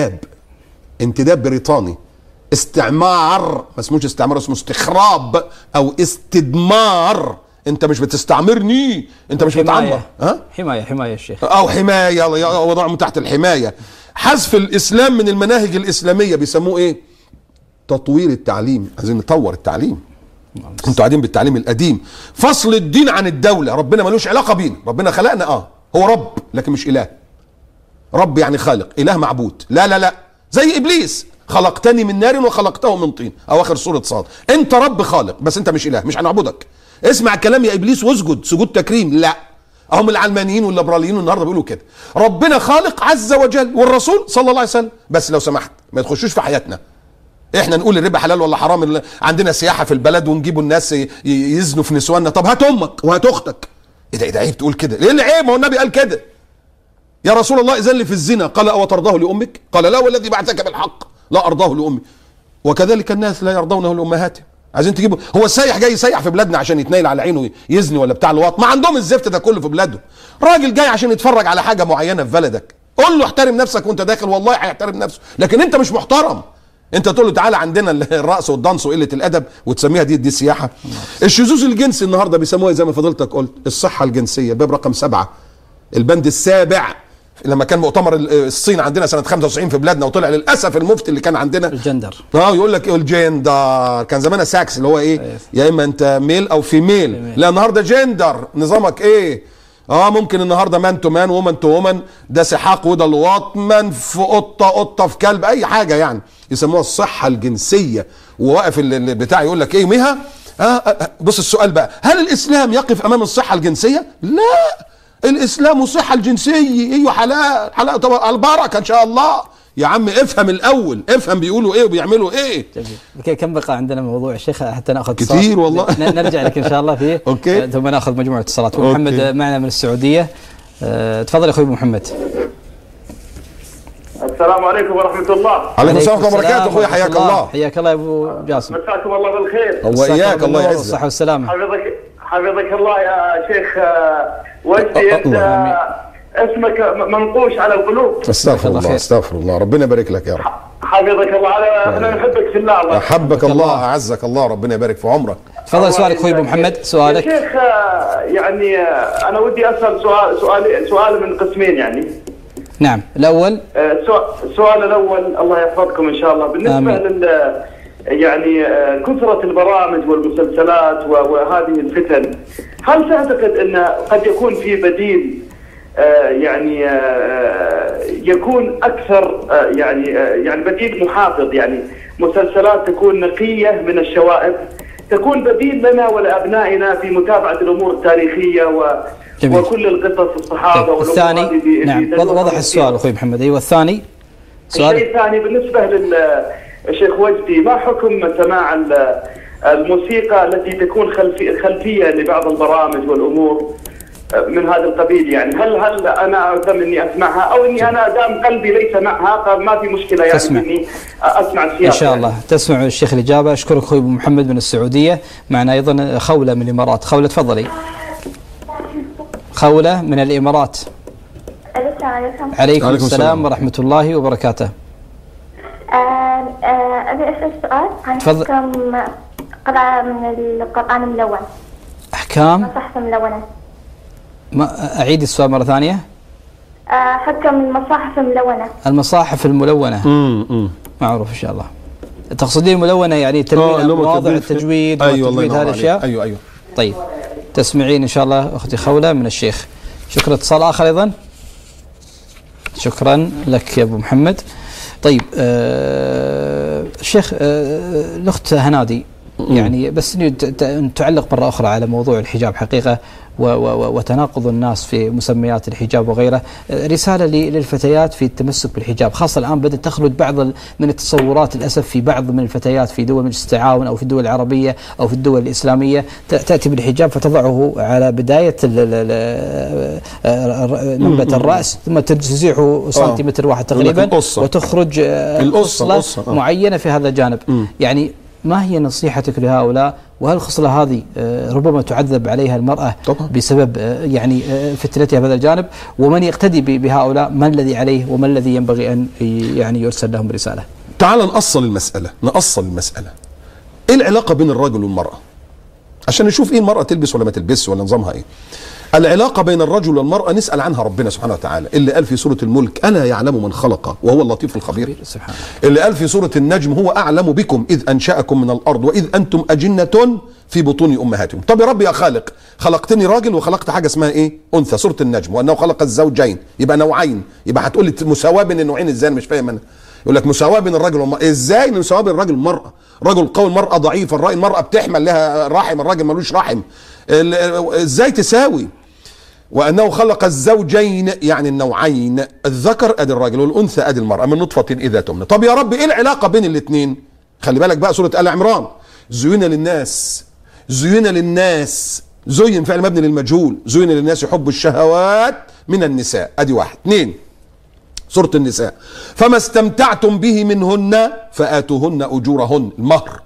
Speaker 3: انتداب بريطاني. استعمار، ما اسموش استعمار، اسمه استخراب او استدمار. انت مش بتستعمرني، انت مش بتعمر.
Speaker 2: حماية الشيخ،
Speaker 3: او حماية وضعهم تحت الحماية. حذف الاسلام من المناهج الاسلامية بيسموه ايه؟ تطوير التعليم. عايزين نطور التعليم. انتوا قاعدين بالتعليم القديم. فصل الدين عن الدولة. ربنا ملوش علاقة بينا. ربنا خلقنا هو رب لكن مش اله. رب يعني خالق، اله معبود. لا زي ابليس، خلقتني من نار وخلقته من طين، اواخر سورة صاد. انت رب خالق بس انت مش اله، مش هنعبدك. اسمع الكلام يا ابليس واسجد سجود تكريم. لا، هم العلمانيين والليبراليين النهارده بيقولوا كده. ربنا خالق عز وجل والرسول صلى الله عليه وسلم. بس لو سمحت ما تخشوش في حياتنا. احنا نقول الربا حلال ولا حرام. عندنا سياحه في البلد ونجيبوا الناس يزنوا في نسواننا. طب هات امك وهات اختك. ايه ده عيب تقول كده؟ ليه العيب؟ ما هو النبي قال كده. يا رسول الله اذن لي في الزنا. قال او ترضاه لامك؟ قال لا والذي بعثك بالحق لا ارضاه لامي. وكذلك الناس لا يرضونه لامهاتهم. عايزين تجيبوا، هو السايح جاي يسيح في بلادنا عشان يتنيل على عينه يزني ولا بتاع الواط؟ ما عندهم الزفت ده كله في بلادهم. راجل جاي عشان يتفرج على حاجه معينه في بلدك، قول له احترم نفسك وانت داخل، والله هيحترم نفسه. لكن انت مش محترم. انت تقول له تعالى عندنا الرقص والدانس وقله الادب وتسميها دي سياحه. الشذوذ الجنسي النهارده بيسموها زي ما فضلتك قلت الصحه الجنسيه. باب رقم 7، البند السابع. لما كان مؤتمر الصين عندنا سنه 95 في بلادنا، وطلع للاسف المفتي اللي كان عندنا
Speaker 2: الجندر.
Speaker 3: يقول لك الجندر. كان زمانها ساكس اللي هو ايه؟ يا اما انت ميل او فيميل. لا النهارده جندر. نظامك ايه؟ ممكن النهارده مان تو مان، وومن تو وومن. ده سحاق وده لواط. من في قطه في كلب، اي حاجه يعني. يسموها الصحه الجنسيه. وواقف البتاع يقول لك ايه يوميها؟ بص السؤال بقى، هل الاسلام يقف امام الصحه الجنسيه؟ لا، الاسلام والصحه الجنسيه ايوه حلال طبعا البركه ان شاء الله. يا عم افهم الاول، افهم بيقولوا ايه وبيعملوا ايه.
Speaker 2: كم بقى عندنا موضوع الشيخ حتى ناخذ
Speaker 3: كثير والله.
Speaker 2: نرجع لك ان شاء الله فيه.
Speaker 3: اوكي.
Speaker 2: ثم ناخذ مجموعه اتصالات. محمد معنا من السعوديه. تفضل يا اخوي محمد.
Speaker 7: السلام عليكم ورحمه الله.
Speaker 3: عليكم السلام ورحمه الله وبركاته. اخوي حياك الله.
Speaker 2: حياك الله يا ابو جاسم.
Speaker 7: مساكم الله بالخير.
Speaker 3: واياك الله يعزك.
Speaker 2: الصحه والسلامه.
Speaker 7: حفظك الله يا شيخ. ودي انت
Speaker 5: اسمك منقوش على القلوب.
Speaker 3: استغفر الله استغفر الله، ربنا يبارك لك يا رب.
Speaker 5: حفظك الله، احنا نحبك في الله.
Speaker 3: احبك الله، اعزك الله، ربنا يبارك في عمرك.
Speaker 2: تفضل سؤالك اخوي ابو محمد. سؤالك
Speaker 5: يا شيخ. يعني انا ودي اسال سؤال من قسمين يعني.
Speaker 2: نعم. الاول
Speaker 5: السؤال الاول، الله يحفظكم ان شاء الله، بالنسبه يعني كثرة البرامج والمسلسلات وهذه الفتن، هل تعتقد أن قد يكون في بديل يعني يكون أكثر يعني بديل محافظ، يعني مسلسلات تكون نقية من الشوائب، تكون بديل لنا ولأبنائنا في متابعة الأمور التاريخية وكل القصص الصحابة والأمور.
Speaker 2: الثاني نعم وضح السؤال أخوي محمد. أيوة الثاني.
Speaker 5: الشيء الثاني بالنسبة الشيخ وجدي، ما حكم سماع الموسيقى التي تكون خلفية لبعض البرامج والأمور من هذا القبيل؟ يعني هل أنا ألزم إني أسمعها، أو إني أنا دام قلبي ليس معها فما في مشكلة يعني تسمع. إني أسمع السياق
Speaker 2: إن شاء الله يعني. تسمع الشيخ الإجابة. أشكرك أخوي أبو محمد من السعودية. معنا أيضا خولة من الإمارات. خولة تفضلي. خولة من الإمارات. عليكم السلام ورحمة الله وبركاته.
Speaker 8: أبي أسأل سؤال عن حكم قراءة من القرآن الملون.
Speaker 2: أحكام
Speaker 8: مصاحف ملونة.
Speaker 2: أعيد السؤال مرة ثانية.
Speaker 8: حكم المصاحف الملونة.
Speaker 2: المصاحف الملونة. معروف إن شاء الله. تقصدين الملونة يعني تنوين مواضع التجويد وتجويد هذه الأشياء.
Speaker 3: أيوة.
Speaker 2: طيب تسمعين إن شاء الله أختي خولة من الشيخ. شكرا. اتصال آخر أيضا. شكرا لك يا أبو محمد. طيب الشيخ الأخت هنادي يعني بس تعلق مرة أخرى على موضوع الحجاب حقيقة وتناقض الناس في مسميات الحجاب وغيره. رسالة للفتيات في التمسك بالحجاب، خاصة الآن بدأت تخرج بعض من التصورات للأسف في بعض من الفتيات في دول مجلس التعاون أو في الدول العربية أو في الدول الإسلامية، تأتي بالحجاب فتضعه على بداية نبة الرأس ثم تزيحه سنتيمتر واحد تقريبا وتخرج الأصلة معينة في هذا الجانب. يعني ما هي نصيحتك لهؤلاء؟ وهل الخصلة هذه ربما تعذب عليها المرأة طبعا بسبب يعني فتنتها بهذا الجانب؟ ومن يقتدي بهؤلاء ما الذي عليه وما الذي ينبغي أن يعني يرسل لهم برسالة؟
Speaker 3: تعال نأصل المسألة. إيه العلاقة بين الرجل والمرأة عشان نشوف إيه المرأة تلبس ولا ما تلبس ولا نظامها إيه؟ العلاقة بين الرجل والمرأة نسأل عنها ربنا سبحانه وتعالى، اللي قال في سورة الملك ألا يعلم من خلق وهو اللطيف الخبير، اللي قال في سورة النجم هو أعلم بكم إذ أنشأكم من الأرض وإذ أنتم أجنة في بطون أمهاتكم. طب يا رب يا خالق، خلقتني راجل وخلقت حاجة اسمها إيه؟ أنثى. سورة النجم وأنه خلق الزوجين، يبقى نوعين، يبقى هتقول لي مساواة بين النوعين إزاي؟ مش فاهم أنا. يقول لك مساواة بين الرجل والمرأة، إزاي مساواة بين الرجل والمرأة؟ رجل قوي المرأة ضعيف، المرأة بتحمل لها رحم، الراجل ملوش رحم، إزاي تساوي؟ وأنه خلق الزوجين يعني النوعين، الذكر أدي الراجل والأنثى أدي المرأة من نطفة إذا تمنى. طب يا رب إيه العلاقة بين الاثنين؟ خلي بالك بقى سورة آل عمران، زين للناس زين فعل مبني للمجهول، زين للناس حب الشهوات من النساء أدي واحد. اثنين سورة النساء فما استمتعتم به منهن فآتوهن أجورهن المهر.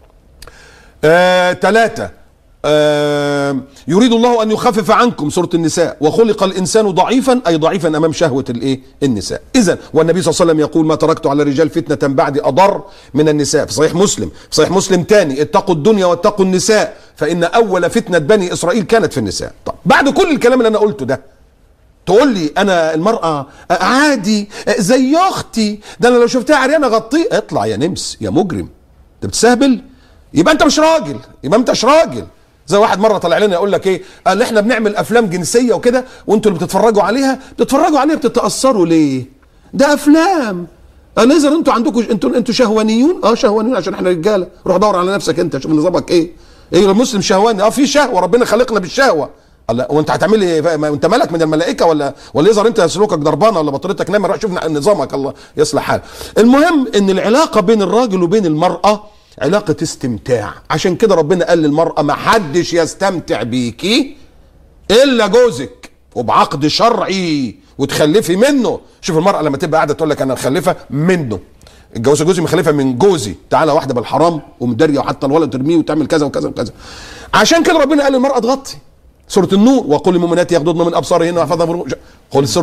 Speaker 3: ثلاثة يريد الله أن يخفف عنكم سورة النساء وخلق الإنسان ضعيفا أي ضعيفا أمام شهوة النساء. إذن والنبي صلى الله عليه وسلم يقول ما تركت على الرجال فتنة بعد أضر من النساء. في صحيح مسلم تاني اتقوا الدنيا واتقوا النساء فإن أول فتنة بني إسرائيل كانت في النساء. طب بعد كل الكلام اللي أنا قلته ده تقول لي أنا المرأة عادي زي أختي، ده أنا لو شفتها عريانة غطيه. اطلع يا نمس يا مجرم، أنت بتستهبل، يبقى أنت مش راجل. زي واحد مره طلع لنا يقول لك ايه، قال احنا بنعمل افلام جنسيه وكده وانتوا اللي بتتفرجوا عليها بتتاثروا ليه؟ ده افلام. نظر انتوا عندكم انتوا شهوانيون. شهوانيون عشان احنا رجاله. روح دور على نفسك انت، شوف نظامك ايه المسلم شهواني. في شهوه، ربنا خلقنا بالشهوه. الله، وانت هتعمل ايه؟ انت مالك من الملائكه ولا يظهر انت سلوكك ضربانه ولا بطريقتك نايمه؟ روح شوف نظامك، الله يصلح حالك. المهم ان العلاقه بين الراجل وبين المراه علاقة استمتاع. عشان كده ربنا قال للمرأة ما حدش يستمتع بيكي إلا جوزك وبعقد شرعي وتخلفي منه. شوف المرأة لما تبقى قاعدة تقول لك أنا مخلفة منه، الجوازة جوزي مخلفة من جوزي، تعالى واحدة بالحرام ومدارية وحتى الولد ترميه وتعمل كذا وكذا وكذا. عشان كده ربنا قال للمرأة تغطي. سورة النور وقل للمؤمنات يغضضن من ابصارهن ويحفظن فروجهن. قل سورة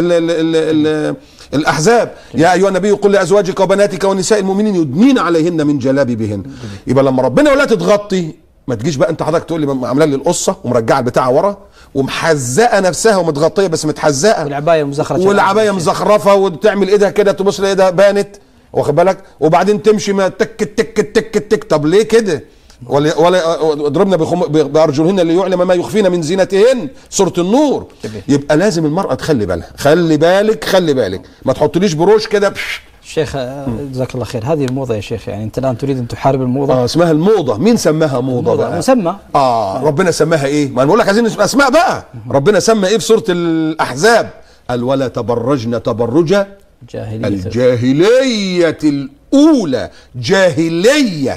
Speaker 3: الاحزاب يا ايها النبي قل لازواجك وبناتك ونساء المؤمنين يدنين عليهن من جلابيبهن. يبقى لما ربنا ولا تتغطي ما تجيش بقى انت حضرتك تقول لي عامله لي القصه ومرجعه البتاع ورا ومحزقه نفسها ومتغطيه بس متحزقه
Speaker 2: والعبايه مزخرفه
Speaker 3: مزخرفه وتعمل ايدها كده تبص ايدها بانت واخد بالك وبعدين تمشي ما تك تك تك تك. طب ليه كده؟ ولا اضربنا بارجلهن ليعلم ما يخفين من زينتهن سوره النور. يبقى لازم المراه تخلي بالها. خلي بالك ما تحطليش بروش كده.
Speaker 2: شيخ جزاك الله خير، هذه الموضه يا شيخ، يعني انت الان تريد ان تحارب الموضه.
Speaker 3: اسمها الموضه. مين سماها موضه بقى؟
Speaker 2: مسمى.
Speaker 3: ربنا سماها ايه؟ ما انا بقول لك عايزين اسماء بقى. ربنا سمى ايه في سوره الاحزاب؟ قال ولا تبرجن تبرج الجاهليه الاولى. جاهليه.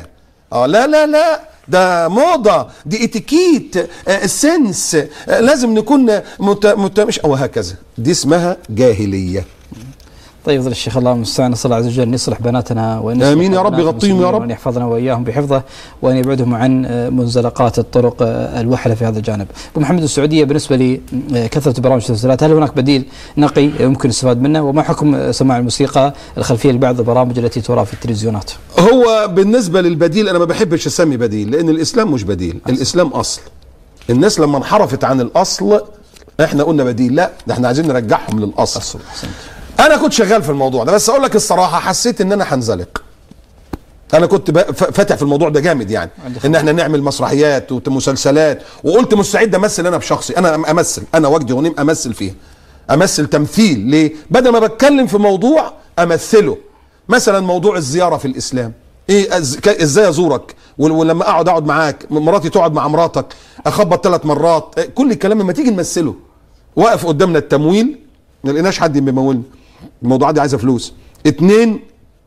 Speaker 3: لا ده موضه، دي اتيكيت، السنس، لازم نكون مش او هكذا. دي اسمها جاهليه.
Speaker 2: طيب فضل الشيخ الله المستعان، نسأل الله عز وجل أن يصلح بناتنا وأن
Speaker 3: آمين يا رب، يغطيهم يا رب،
Speaker 2: وأن يحفظنا وإياهم بحفظه وأن يبعدهم عن منزلقات الطرق الوحلة في هذا الجانب. أبو محمد، السعودية بالنسبة لكثرة برامج التسجيلات، هل هناك بديل نقي يمكن الاستفادة منه؟ وما حكم سماع الموسيقى الخلفية لبعض البرامج التي ترى في التلفزيونات؟
Speaker 3: هو بالنسبة للبديل أنا ما بحبش أسمي بديل، لأن الإسلام مش بديل، الإسلام أصل. الناس لما انحرفت عن الأصل احنا قلنا بديل، لا ده احنا عايزين نرجعهم للأصل. انا كنت شغال في الموضوع ده، بس اقول لك الصراحه حسيت ان انا هنزلق. انا كنت فاتح في الموضوع ده جامد، يعني ان احنا نعمل مسرحيات ومسلسلات، وقلت مستعد امثل انا بشخصي، انا امثل، انا وجدي غنيم امثل فيها، امثل تمثيل. ليه؟ بدل ما بتكلم في موضوع امثله. مثلا موضوع الزياره في الاسلام، ايه ازاي ازورك، ولما اقعد معاك، مراتي تقعد مع مراتك، اخبط 3 مرات، كل الكلام لما تيجي نمثله. واقف قدامنا التمويل ما لقيناش حد بيمولنا، الموضوعات دي عايزه فلوس. 2،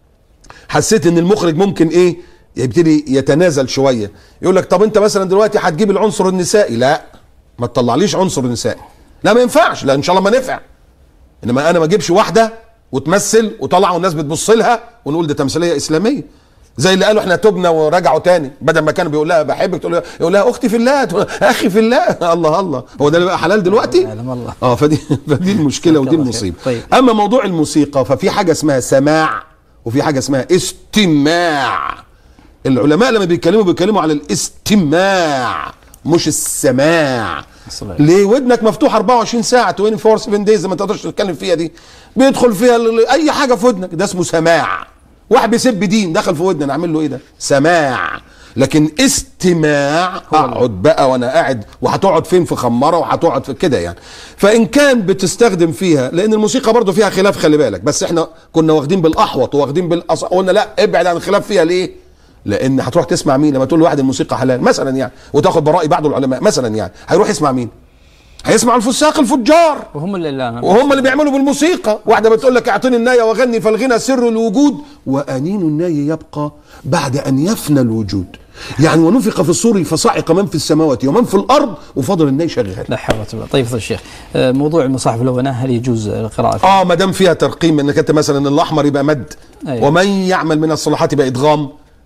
Speaker 3: حسيت ان المخرج ممكن ايه يبتدي يتنازل شويه، يقول لك طب انت مثلا دلوقتي هتجيب العنصر النسائي، لا ما تطلعليش عنصر نسائي، لا ما ينفعش، لا ان شاء الله ما نفع. انما انا ما اجيبش واحده وتمثل وطلع والناس بتبص لها ونقول ده تمثيليه اسلاميه، زي اللي قالوا احنا تبنا ورجعوا تاني، بدل ما كانوا بيقول لها بحبك يقول لها اختي في الله، اخي في الله. الله هو ده اللي بقى حلال دلوقتي؟ فدي المشكله ودي المصيبه. طيب. اما موضوع الموسيقى ففي حاجه اسمها سماع وفي حاجه اسمها استماع. العلماء لما بيتكلموا على الاستماع مش السماع. ليه؟ ودنك مفتوحه 24 ساعه 24/7 دايز، ما تقدرش تتكلم فيها، دي بيدخل فيها اي حاجه في ودنك، ده اسمه سماع. واحد بيسب دين دخل في ودني، نعمل له ايه ده؟ سماع. لكن استماع اقعد بقى وانا قاعد، وهتقعد فين؟ في خماره، وهتقعد في كده يعني. فان كان بتستخدم فيها، لان الموسيقى برضو فيها خلاف خلي بالك، بس احنا كنا واخدين بالاحوط وواخدين قلنا لا ابعد عن الخلاف فيها. ليه؟ لان هتروح تسمع مين لما تقول لواحد الموسيقى حلال مثلا يعني، وتاخد برأي بعض العلماء مثلا يعني، هيروح يسمع مين؟ هيسمع الفساق الفجار، وهم اللي بيعملوا بالموسيقى. واحده بتقول لك اعطيني النايه وغني، فالغنى سر الوجود وانين الناي يبقى بعد ان يفنى الوجود. يعني ونفخ في الصور فصعق من في السماوات ومن في الارض وفضل الناي شغال.
Speaker 2: لا حول ولا قوه. طيب فضل الشيخ، موضوع المصاحف الأولى هل يجوز القراءه فيه؟
Speaker 3: ما دام فيها ترقيم، انك انت مثلا الاحمر يبقى مد، أيوة. ومن يعمل من الصالحات يبقى ادغام،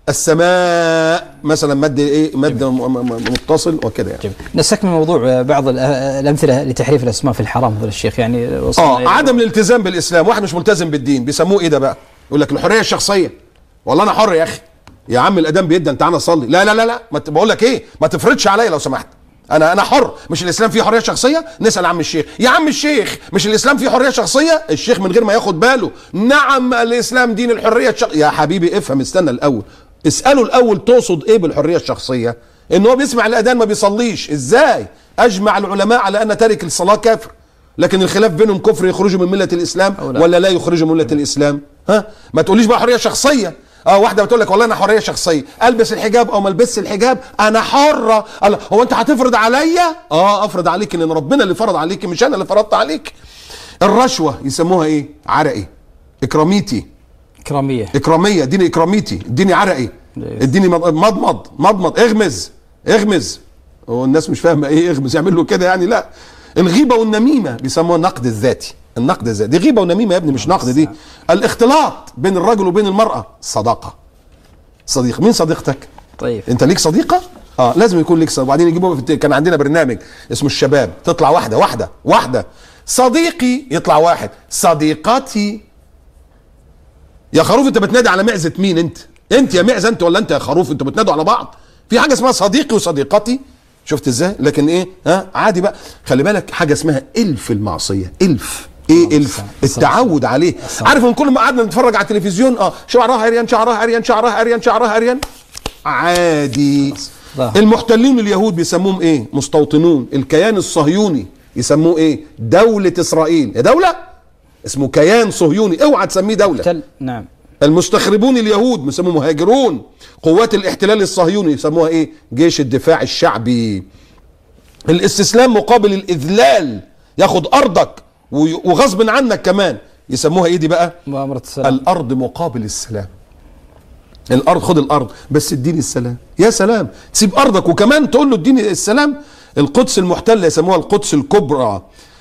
Speaker 3: السماء مثلا مد ايه؟ مد متصل وكده يعني.
Speaker 2: نستكمل موضوع بعض الامثله لتحريف الاسماء في الحرام فضل الشيخ، يعني
Speaker 3: عدم الالتزام بالاسلام. واحد مش ملتزم بالدين بيسموه ايه ده بقى؟ يقول لك الحريه الشخصيه. والله انا حر يا اخي، يا عم الادام بيدن تعالى نصلي. لا لا لا لا، ما بقول لك ايه، ما تفرضش عليا لو سمحت، انا حر. مش الاسلام فيه حريه شخصيه؟ نسال عم الشيخ، يا عم الشيخ مش الاسلام فيه حريه شخصيه؟ الشيخ من غير ما ياخد باله، نعم الاسلام دين الحريه الشخصيه. يا حبيبي افهم، استنى الاول، اساله الاول تقصد ايه بالحريه الشخصيه؟ ان هو بيسمع الاذان ما بيصليش. ازاي؟ اجمع العلماء على ان تارك الصلاه كافر، لكن الخلاف بينهم كفر يخرجوا من مله الاسلام ولا لا يخرجوا من مله الاسلام. ما تقوليش بقى حريه شخصيه. واحده بتقول لك والله انا حريه شخصيه، البس الحجاب او ما البسش الحجاب انا حره. هو انت هتفرض عليا؟ افرض عليك، لان ربنا اللي فرض عليك مش انا اللي فرضت عليك. الرشوه يسموها ايه؟ عرقي، اكراميتي، اكراميه، اديني اكراميتي، اديني عرقي، اديني مضمض، اغمز. والناس مش فاهمه ايه اغمز، يعمل له كده يعني. لا، الغيبه والنميمه بيسموها النقد الذاتي. النقد الذاتي دي غيبه ونميمه يا ابني، مش نقد. دي الاختلاط بين الرجل وبين المراه، صداقه، صديق. مين صديقتك؟
Speaker 2: طيب
Speaker 3: انت ليك صديقه؟ لازم يكون لك وبعدين يجيبوا كان عندنا برنامج اسمه الشباب، تطلع واحده صديقي يطلع واحد، صديقتي. يا خروف انت بتنادي على معزه مين؟ انت يا معزه انت ولا انت يا خروف؟ انتوا بتنادوا على بعض؟ في حاجه اسمها صديقي وصديقتي، شفت ازاي؟ لكن ايه عادي بقى. خلي بالك حاجه اسمها الف المعصيه. الف ايه؟ الف التعود عليه. عارف من كل ما قعدنا نتفرج على التلفزيون شعرها عريان شعرها عريان شعرها عريان شعرها عريان، عادي. المحتلين اليهود بيسموهم ايه؟ مستوطنون. الكيان الصهيوني يسموه ايه؟ دولة اسرائيل. يا دولة اسمه كيان صهيوني، اوعى تسميه دولة.
Speaker 2: نعم.
Speaker 3: المستخربون اليهود بيسموه مهاجرون. قوات الاحتلال الصهيوني يسموها ايه؟ جيش الدفاع الشعبي. الاستسلام مقابل الاذلال، ياخد ارضك وغصب عنك كمان، يسموها ايه دي بقى؟
Speaker 2: مؤامرة السلام.
Speaker 3: الارض مقابل السلام. الارض، خد الارض بس اديني السلام. يا سلام، تسيب ارضك وكمان تقول له اديني السلام. القدس المحتله يسموها القدس الكبرى.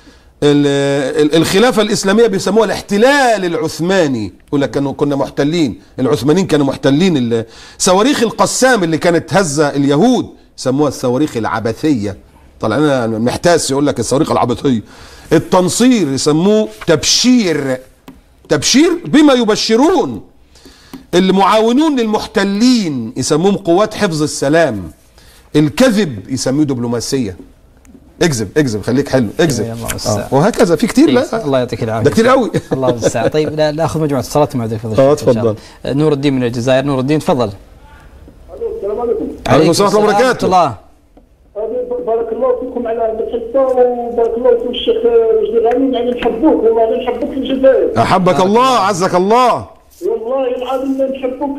Speaker 3: الخلافه الاسلاميه بيسموها الاحتلال العثماني، يقول لك كنا محتلين، العثمانيين كانوا محتلين. صواريخ القسام اللي كانت تهزه اليهود يسموها الصواريخ العبثيه. طلع لنا محتاس يقول لك الصواريخ العبثيه. التنصير يسموه تبشير بما يبشرون. المعاونون للمحتلين يسموهم قوات حفظ السلام. الكذب يسموه دبلوماسيه. اكذب خليك حلو، اكذب. وهكذا في كتير. لا
Speaker 2: الله يعطيك العافيه،
Speaker 3: ده كتير قوي.
Speaker 2: الله المستعان. طيب ناخذ مجموعه اتصالات مع ضيف
Speaker 3: تفضل.
Speaker 2: نور الدين من الجزائر. نور الدين تفضل.
Speaker 5: السلام عليكم.
Speaker 3: عليكم السلام ورحمه الله وبركاته.
Speaker 5: بارك الله فيكم على هذا الحصه، وبارك الله في الشيخ وجدي غانم. يعني نحبوك والله، نحبوك في الجزائر.
Speaker 3: احبك الله، عزك الله.
Speaker 5: والله العظيم نحبوك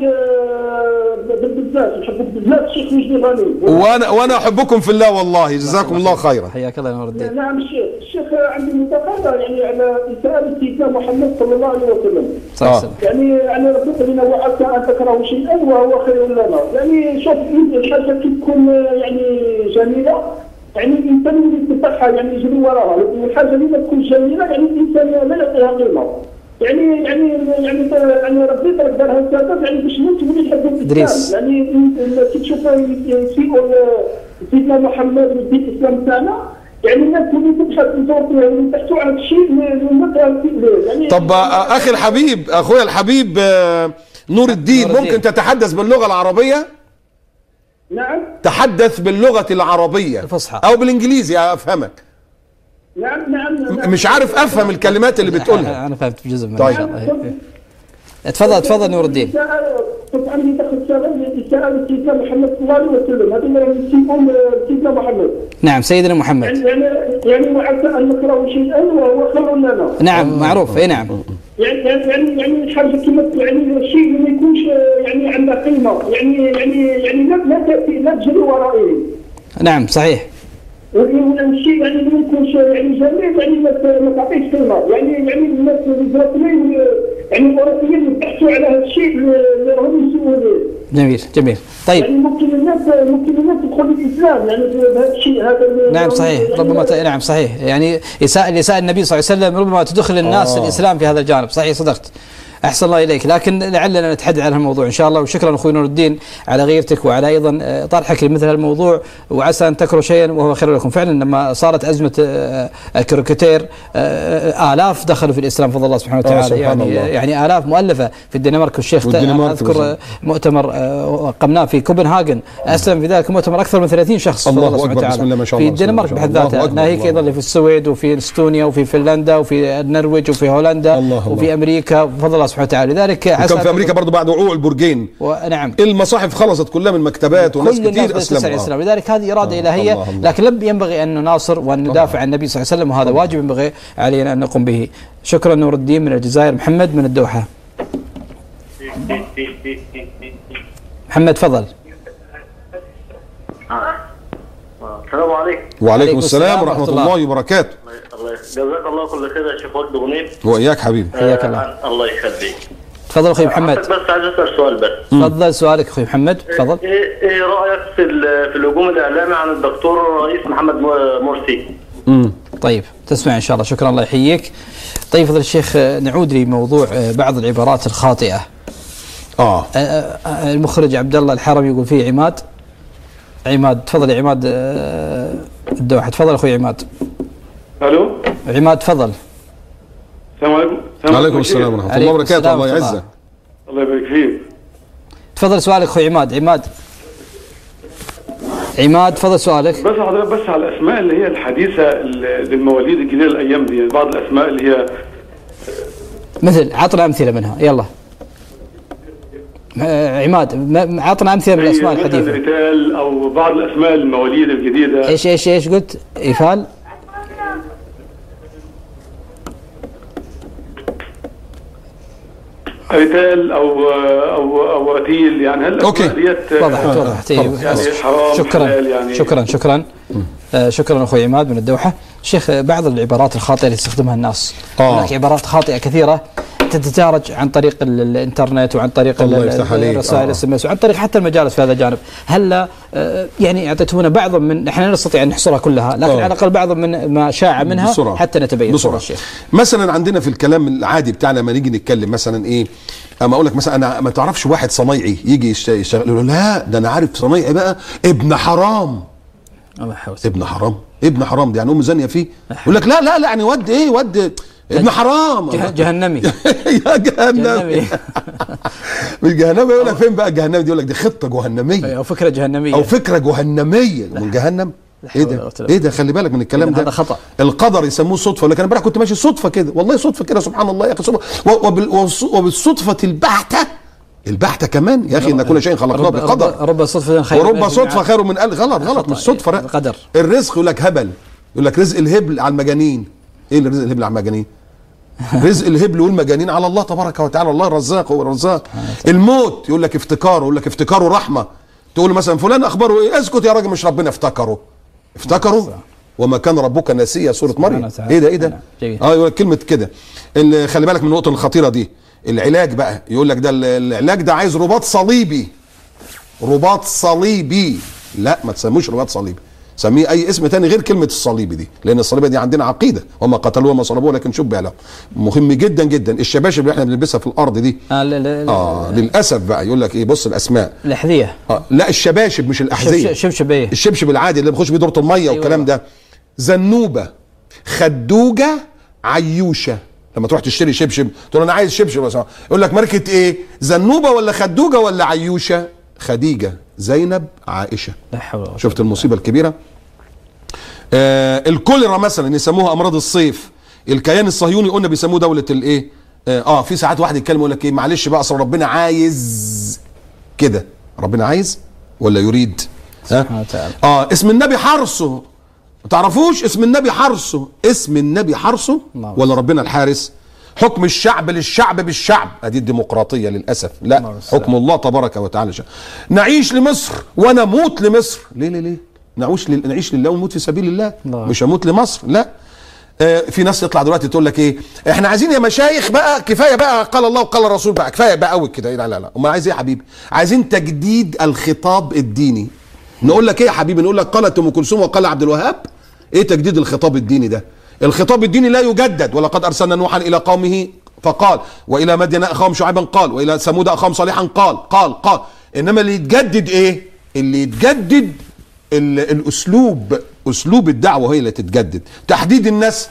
Speaker 5: بزاف، نحبوك بزاف الشيخ وجدي غانم.
Speaker 3: وانا احبكم في الله والله، جزاكم الله خيرا.
Speaker 2: حياك الله يا نور الدين.
Speaker 5: نعم الشيخ عندي مداخله يعني على رساله سيدنا محمد صلى الله عليه وسلم. يعني ربنا لنا وعسى ان تكرهوا شيئا وهو خير لنا. يعني شوف الحاجه كي تكون يعني جميله، يعني الانسان اللي يتبعها يعني يجري وراها، لكن الحاجه اللي ما تكون جميله يعني الانسان لا يعطيها قيمه. يعني ربي دارها السبب يعني باش نتولي نحبوا الاسلام. يعني كي تشوف يسيئوا سيدنا محمد ودين الاسلام تاعنا، يعني الناس اللي تبحث يبحثوا عن شيء يعني.
Speaker 3: طب اخي الحبيب، اخويا الحبيب نور الدين، ممكن تتحدث باللغه العربيه؟
Speaker 5: نعم.
Speaker 3: تحدث باللغه العربيه
Speaker 2: الفصحى
Speaker 3: او بالانجليزي افهمك.
Speaker 5: نعم.
Speaker 3: مش عارف افهم الكلمات اللي بتقولها.
Speaker 2: انا فهمت جزء منها.
Speaker 3: طيب.
Speaker 2: تفضل نور الدين.
Speaker 5: طبعا دخل سؤال سيدنا محمد صلى الله عليه وسلم، هذا سيدنا محمد.
Speaker 2: نعم سيدنا محمد.
Speaker 5: يعني وعسى ان نكره شيئا وهو خير لنا.
Speaker 2: نعم معروف. اي نعم.
Speaker 5: يعني الحاجه كما يعني الشيء اللي ما يكونش يعني عنده قيمه، يعني لا تاتي لا تجري ورائه.
Speaker 2: نعم صحيح.
Speaker 5: والشيء يعني ما يكونش يعني جميل، يعني ما تعطيش قيمه. يعني الناس الجزائريين يعني الاوروبيين يبحثوا على هذا الشيء اللي راهم يسووا به.
Speaker 2: جميل. طيب
Speaker 5: يعني ممكن الناس تدخل الاسلام يعني بهذا الشيء هذا.
Speaker 2: نعم صحيح. ربما نعم صحيح. يعني يساء النبي صلى الله عليه وسلم ربما تدخل الناس الاسلام في هذا الجانب. صحيح صدقت. أحسن الله إليك. لكن لعلنا نتحدث عن الموضوع إن شاء الله. وشكرا أخوي نور الدين على غيرتك وعلى أيضا طرحك لمثل الموضوع، وعسى أن تكرهوا شيئا وهو خير لكم. فعلا لما صارت أزمة الكاريكاتير آلاف دخلوا في الإسلام بفضل الله سبحانه وتعالى. يعني آلاف مؤلفة في الدنمارك. والشيخ أذكر مؤتمر قمناه في كوبنهاجن أسلم في ذلك المؤتمر أكثر من 30 شخص بفضل الله سبحانه وتعالى في الدنمارك بحد ذاتها. ناهيك أيضا في السويد وفي استونيا وفي فنلندا وفي النرويج وفي هولندا وفي أمريكا بفضل الله سبحانه وتعالى. لذلك
Speaker 3: وكان في امريكا برضه بعد وقوع البرجين.
Speaker 2: نعم
Speaker 3: المصاحف خلصت كلها من المكتبات وناس كثير اسلموا.
Speaker 2: لذلك هذه اراده الهيه. لكن لم ينبغي ان نناصر وان ندافع عن النبي صلى الله عليه وسلم، وهذا واجب ينبغي علينا ان نقوم به. شكرا نور الدين من الجزائر. محمد من الدوحه. محمد تفضل.
Speaker 7: السلام عليكم.
Speaker 3: وعليكم السلام ورحمه الله وبركاته.
Speaker 7: جزاك الله كل خير يا شيخ وجدي غنيم.
Speaker 3: واياك حبيبي.
Speaker 2: حياك الله.
Speaker 7: الله يخليك.
Speaker 2: تفضل اخوي محمد.
Speaker 7: بس عايز اسال سؤال بس.
Speaker 2: تفضل سؤالك اخوي محمد. تفضل.
Speaker 7: ايه رايك في الهجوم الاعلامي عن الدكتور الرئيس محمد مرسي؟
Speaker 2: طيب تسمع ان شاء الله. شكرا الله يحييك. طيب فضل الشيخ نعود لموضوع بعض العبارات الخاطئه. المخرج عبد الله الحرمي يقول فيه عماد. عماد تفضل يا عماد الدوحة. تفضل اخوي عماد.
Speaker 9: الو
Speaker 2: عماد تفضل.
Speaker 9: السلام عليكم.
Speaker 3: وعليكم السلام ورحمه الله وبركاته. الله يعزك.
Speaker 9: الله يبارك فيك.
Speaker 2: تفضل سؤالك اخوي عماد. عماد تفضل سؤالك.
Speaker 9: بس حضرتك بس على الاسماء اللي هي الحديثه للمواليد الجديده الايام دي، بعض الاسماء اللي هي
Speaker 2: مثل عطنا امثله منها يلا. عماد عطنا امثله من الاسماء الحديثه.
Speaker 9: مثل ريتال او بعض الاسماء المواليد الجديده.
Speaker 2: ايش قلت؟ ايفال
Speaker 9: ريتال او رتيل، يعني هل
Speaker 3: اوكي
Speaker 2: وضحت
Speaker 9: يعني حرام
Speaker 2: شكرا
Speaker 9: يعني
Speaker 2: شكرا اخوي عماد من الدوحه. شيخ بعض العبارات الخاطئه اللي يستخدمها الناس، هناك عبارات خاطئه كثيره تتدارج عن طريق الانترنت وعن طريق الرسائل SMS وعن طريق حتى المجالس في هذا الجانب. هل يعني اعطيتونا بعض من، احنا لا نستطيع ان نحصرها كلها، لكن على الاقل بعض من ما شاع منها بسرعة. حتى نتبين
Speaker 3: بسرعة. مثلا عندنا في الكلام العادي بتاعنا لما نيجي نتكلم مثلا ايه، اما اقول لك مثلا انا ما تعرفش واحد صنايعي يجي يشتغل، يقول لا ده انا عارف صنايعي بقى ابن حرام. ابن حرام ده يعني امه زانيه فيه. يقول لك لا يعني ود ابن حرام
Speaker 2: جهنمي.
Speaker 3: يا جهنمي. مش جهنمي. يقول لك فين بقى جهنمي دي؟ يقول لك دي خطه جهنميه
Speaker 2: او فكره جهنميه
Speaker 3: من جهنم. ايه ده خلي بالك من الكلام ده،
Speaker 2: هذا خطا.
Speaker 3: القدر يسموه صدفه. ولا كان امبارح كنت ماشي صدفه كده، والله صدفه كده، سبحان الله يا اخي، وبالصدفه البحته كمان يا اخي، ان كل شيء خلقناه بقدر.
Speaker 2: رب صدفه
Speaker 3: خير من غلط مش صدفه.
Speaker 2: القدر.
Speaker 3: الرزق يقول لك هبل، يقول لك رزق الهبل على المجانين. ايه اللي رزق الهبل على المجانين؟ رزق الهبل والمجانين على الله تبارك وتعالى، الله الرزاق هو الرزاق. الموت يقول لك افتكاره رحمه. تقول مثلا فلان اخباره ايه؟ اسكت يا راجل، مش ربنا افتكره وما كان ربك ناسيا، سوره مريم. ايه ده يقول لك كلمه كده. خلي بالك من النقطه الخطيره دي. العلاج بقى يقول لك ده العلاج ده عايز رباط صليبي. لا ما تسموش رباط صليبي، سميه اي اسم تاني غير كلمه الصليبي دي، لان الصليبه دي عندنا عقيده، وما قتلوه وما صلبوه لكن شبه له. مهم جدا جدا. الشباشب اللي احنا بنلبسها في الارض دي للاسف بقى يقول لك ايه، بص الاسماء
Speaker 2: الاحذيه.
Speaker 3: لا الشباشب مش الاحذيه، الشبشب العادي اللي بيخش بيه دوره الميه والكلام ده. زنوبه، خدوجه، عيوشه. لما تروح تشتري شبشب تقول انا عايز شبشب، يقول لك ماركه ايه؟ زنوبه ولا خدوجه ولا عيوشه؟ خديجه، زينب، عائشه. لا حول ولا قوة. شفت المصيبه الكبيره. الكوليرا مثلا يسموها امراض الصيف. الكيان الصهيوني قلنا بيسموه دوله الايه. في ساعات واحد يتكلم يقول لك ايه، معلش بقى اصل ربنا عايز كده. ربنا عايز ولا يريد؟ سبحانه وتعالى. اسم النبي حرصه، ما تعرفوش اسم النبي حرصه ولا ربنا الحارس؟ حكم الشعب للشعب بالشعب، ادي الديمقراطيه للاسف. لا، حكم الله تبارك وتعالى. نعيش لمصر ونموت لمصر. ليه نعيش لله ونموت في سبيل الله، مش هموت لمصر. لا. في ناس تطلع دلوقتي تقول لك ايه، احنا عايزين يا مشايخ بقى كفايه بقى قال الله وقال الرسول بقى، كفايه بقى قوي كده. لا امال عايز ايه يا حبيبي؟ عايزين تجديد الخطاب الديني. نقول لك ايه يا حبيبي؟ نقول لك قالت ام كلثوم وقال عبد الوهاب. ايه تجديد الخطاب الديني ده؟ الخطاب الديني لا يجدد. ولقد ارسلنا نوحا الى قومه فقال، والى مدين اخاهم شعيبا قال، والى ثمود اخاهم صالحا قال. انما اللي يتجدد ايه؟ اللي يتجدد اسلوب الدعوه هي اللي تتجدد. تحديد الناس.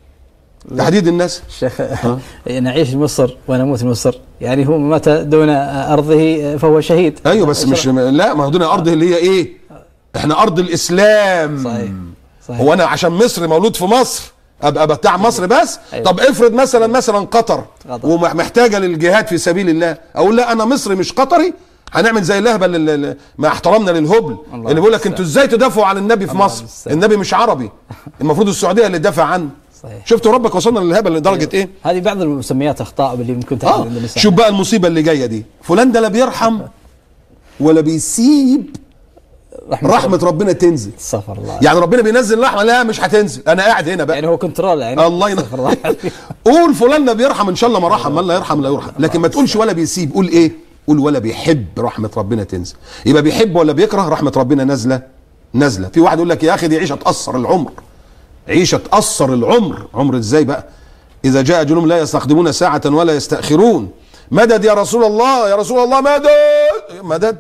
Speaker 2: شيخ نعيش مصر ونموت مصر، يعني هو مات دون ارضه فهو شهيد.
Speaker 3: ايوه بس مش لا، ما هو دون ارضه اللي هي ايه؟ احنا ارض الاسلام. صحيح. هو انا عشان مصر مولود في مصر ابقى بتاع مصر بس؟ أيوة. طب افرض مثلا قطر ومحتاجه للجهاد في سبيل الله، اقول لا انا مصري مش قطري؟ هنعمل زي اللهبه مع احترامنا للهبل اللي بيقول لك انتوا ازاي تدافعوا عن النبي في مصر؟ النبي مش عربي، المفروض السعوديه اللي تدافع عنه. صحيح. شفتوا ربك وصلنا للهبل لدرجه ايه؟
Speaker 2: هذه بعض المسميات اخطاء اللي ممكن تحدث عند النساء.
Speaker 3: شوف بقى المصيبه اللي جايه دي، فلان ده لا بيرحم ولا بيسيب رحمة ربنا تنزل.
Speaker 2: استغفر الله.
Speaker 3: يعني ربنا بينزل رحمة؟ لا مش هتنزل، انا قاعد هنا بقى.
Speaker 2: يعني هو كنترول يعني.
Speaker 3: الله ينصر. قول فلان ده بيرحم، ان شاء الله ما رحم، من لا يرحم لا يرحم. لكن ما تقولش ولا بيسيب، قول ايه؟ قول ولا بيحب رحمة ربنا تنزل. يبقى بيحب ولا بيكره رحمة ربنا نازلة. في واحد يقول لك يا اخي دي عيشة تأثر العمر. عيشة تأثر العمر. عمر ازاي بقى؟ اذا جاء اجلهم لا يستقدمون ساعة ولا يستأخرون. مدد يا رسول الله، يا رسول الله مدد.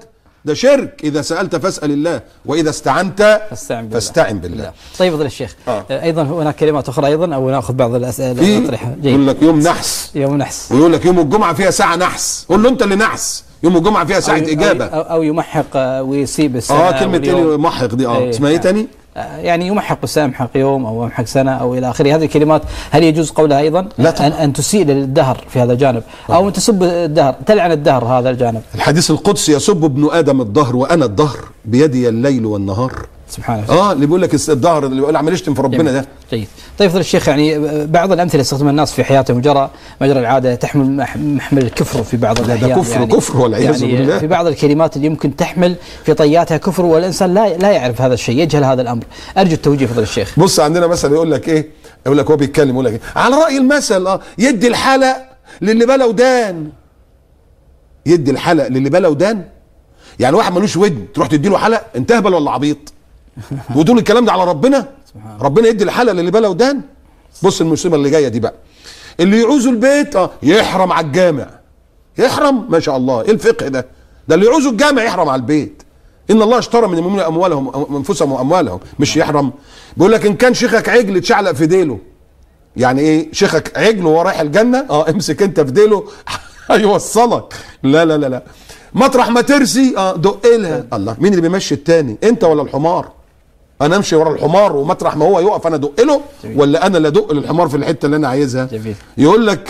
Speaker 3: ده شرك. إذا سألت فاسأل الله، وإذا استعنت فاستعن بالله.
Speaker 2: طيب فضل الشيخ، أيضا هناك كلمات أخرى أيضا، أو نأخذ بعض الأسئلة الأطرحة.
Speaker 3: يقول لك يوم نحس،
Speaker 2: يوم نحس،
Speaker 3: ويقول لك يوم الجمعة فيها ساعة نحس. قول له أنت اللي نحس، يوم الجمعة فيها ساعة إجابة.
Speaker 2: أو يمحق ويسيب السنة.
Speaker 3: كلمة يمحق دي اسمها إيه تاني؟
Speaker 2: يعني يمحق وسيمحق يوم أو يمحق سنة أو إلى آخره. هذه الكلمات هل يجوز قولها أيضا؟
Speaker 3: لا
Speaker 2: أن تسيء للدهر في هذا الجانب، أو أن تسب الدهر، تلعن الدهر هذا الجانب.
Speaker 3: الحديث القدسي يسب ابن آدم الدهر وأنا الدهر بيدي الليل والنهار.
Speaker 2: سبحان الله.
Speaker 3: اللي بيقول لك الدهر اللي بيقول عمال يشتم في ربنا ده.
Speaker 2: جيد. طيب فضل الشيخ، يعني بعض الأمثلة يستخدمها الناس في حياتهم مجرى العادة تحمل محمل الكفر في بعض الأحيان.
Speaker 3: ده كفر، يعني كفر والعياذ بالله.
Speaker 2: في بعض الكلمات اللي يمكن تحمل في طياتها كفر، والإنسان لا يعرف هذا الشيء، يجهل هذا الأمر. أرجو التوجيه فضل الشيخ.
Speaker 3: بص، عندنا مثل يقول لك إيه؟ يقول لك هو بيتكلم يقول لك إيه؟ على رأي المثل يدي الحلق للي بلا ودان. يدي الحلق للي بلا ودان، يعني واحد ملوش ودن تروح تدي له حلق؟ انت اهبل ولا عبيط؟ وتقول الكلام ده على ربنا؟ ربنا يدي الحلق للي بلا ودان؟ بص المصيبه اللي جايه دي بقى، اللي يعوزوا البيت يحرم على الجامع. يحرم؟ ما شاء الله، ايه الفقه ده؟ ده اللي يعوزوا الجامع يحرم على البيت. ان الله اشترى من المؤمنين اموالهم انفسهم واموالهم، مش يحرم. بيقول لك ان كان شيخك عجل تشعلق في ديله. يعني ايه شيخك عجل وهو رايح الجنه؟ امسك انت في ديله هيوصلك. لا لا لا لا، مطرح ما ترسي دق لها. الله، مين اللي بيمشي التاني؟ انت ولا الحمار؟ انا امشي ورا الحمار ومطرح ما هو يقف انا ادق له، ولا انا اللي ادق للحمار في الحته اللي انا عايزها؟
Speaker 2: جميل.
Speaker 3: يقول لك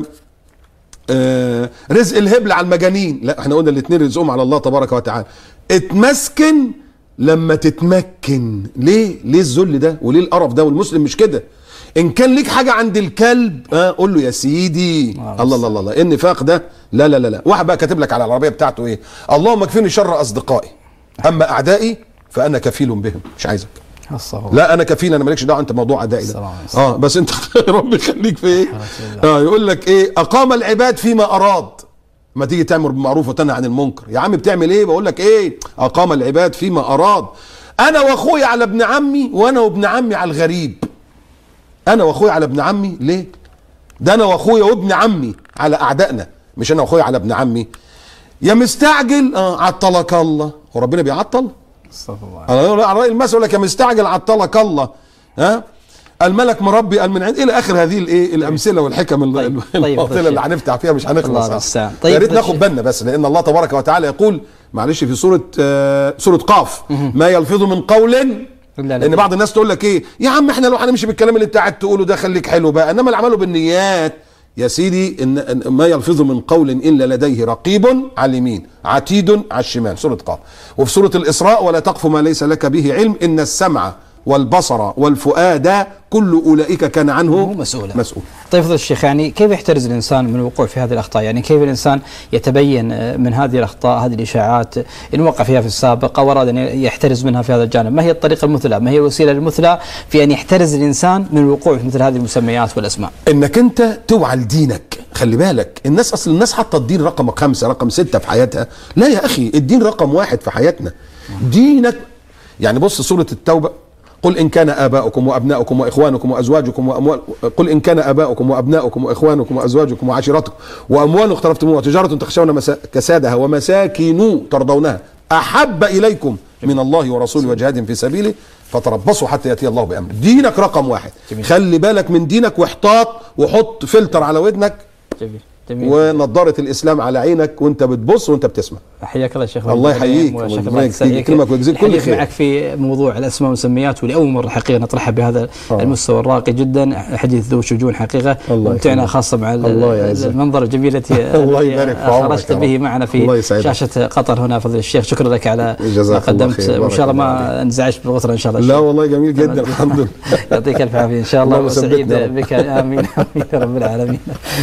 Speaker 3: رزق الهبل على المجانين. لا، احنا قلنا الاثنين رزقهم على الله تبارك وتعالى. اتمسكن لما تتمكن. ليه الذل ده وليه القرف ده؟ والمسلم مش كده. ان كان ليك حاجه عند الكلب قول له يا سيدي. الله الله الله، النفاق ده لا لا لا لا. واحد بقى كاتب لك على العربيه بتاعته ايه؟ اللهم اكفيني شر اصدقائي، اما اعدائي فانا كفيل بهم. مش عايزك. لا انا كفيل، انا مالكش دعوه، انت موضوع اعدائي ده. بس انت ربي يخليك في ايه؟ يقول لك ايه؟ اقام العباد فيما اراد. ما تيجي تامر بالمعروف وتنهى عن المنكر، يا عم بتعمل ايه؟ بقول لك ايه؟ اقام العباد فيما اراد. انا واخويا على ابن عمي، وانا وابن عمي على الغريب. انا واخويا على ابن عمي ليه؟ ده انا واخويا وابن عمي على اعدائنا، مش انا واخويا على ابن عمي. يا مستعجل عطلك الله. هو ربنا بيعطل؟ على رأي المثل يقول لك يا مستعجل عطلك الله. الملك مربي قال من عند الى اخر هذه الايه الامثله والحكم الباطله اللي هنفتح فيها مش هنخلص. يا ريت ناخد بالنا بس، لان الله تبارك وتعالى يقول معلش في سوره قاف ما يلفظ من قول. لان بعض الناس تقول لك ايه يا عم احنا لو هنمشي بالكلام اللي انت قاعد تقوله ده خليك حلو بقى، انما اللي عمله بالنيات يا سيدي. إن ما يلفظ من قول الا لديه رقيب على اليمين عتيد على الشمال، سوره قاف. وفي سوره الاسراء ولا تقف ما ليس لك به علم ان السمع والبصر والفؤاد كل اولئك كان عنه مسؤولا.
Speaker 2: طيب فضل الشيخ، يعني كيف يحترز الانسان من الوقوع في هذه الاخطاء؟ يعني كيف الانسان يتبين من هذه الاخطاء، هذه الاشاعات ان وقع فيها في السابق او اراد ان يحترز منها في هذا الجانب؟ ما هي الطريقه المثلى؟ ما هي الوسيله المثلى في ان يحترز الانسان من الوقوع في مثل هذه المسميات والاسماء؟
Speaker 3: انك انت توعى لدينك. خلي بالك، الناس حاطه الدين رقم 5 رقم 6 في حياتها. لا يا اخي، الدين رقم 1 في حياتنا. دينك يعني بص سوره التوبه، قل إن كان آباؤكم وأبناؤكم وإخوانكم وأزواجكم وأموال. قل إن كان آباؤكم وأبناؤكم وإخوانكم وأزواجكم وعشيرتكم وأموال اقترفتموها وتجارة تخشون كسادها ومساكن ترضونها أحب إليكم من الله ورسوله وجهاد في سبيله فتربصوا حتى يأتي الله بأمره. دينك رقم 1. خلي بالك من دينك واحتاط، وحط فلتر على ودنك. جميل. ونضاره الاسلام على عينك وانت بتبص وانت بتسمع.
Speaker 2: حياك الله شيخ.
Speaker 3: الله يحييك ويكرمك ويجزيك كل خير.
Speaker 2: معك في موضوع الاسماء والمسميات، ولاول مره حقيقه نطرحها بهذا المستوى الراقي جدا، حديث ذو شجون حقيقه، ممتعنا خاصه مع المنظر الجميل التي خرجت به معنا في شاشه قطر هنا. فضل الشيخ شكرا لك على ما قدمت، وان شاء الله ما انزعجت بالغتره ان شاء الله.
Speaker 3: لا والله جميل جدا الحمد لله.
Speaker 2: يعطيك الف عافيه ان شاء الله، وسعيد بك. امين يا رب العالمين.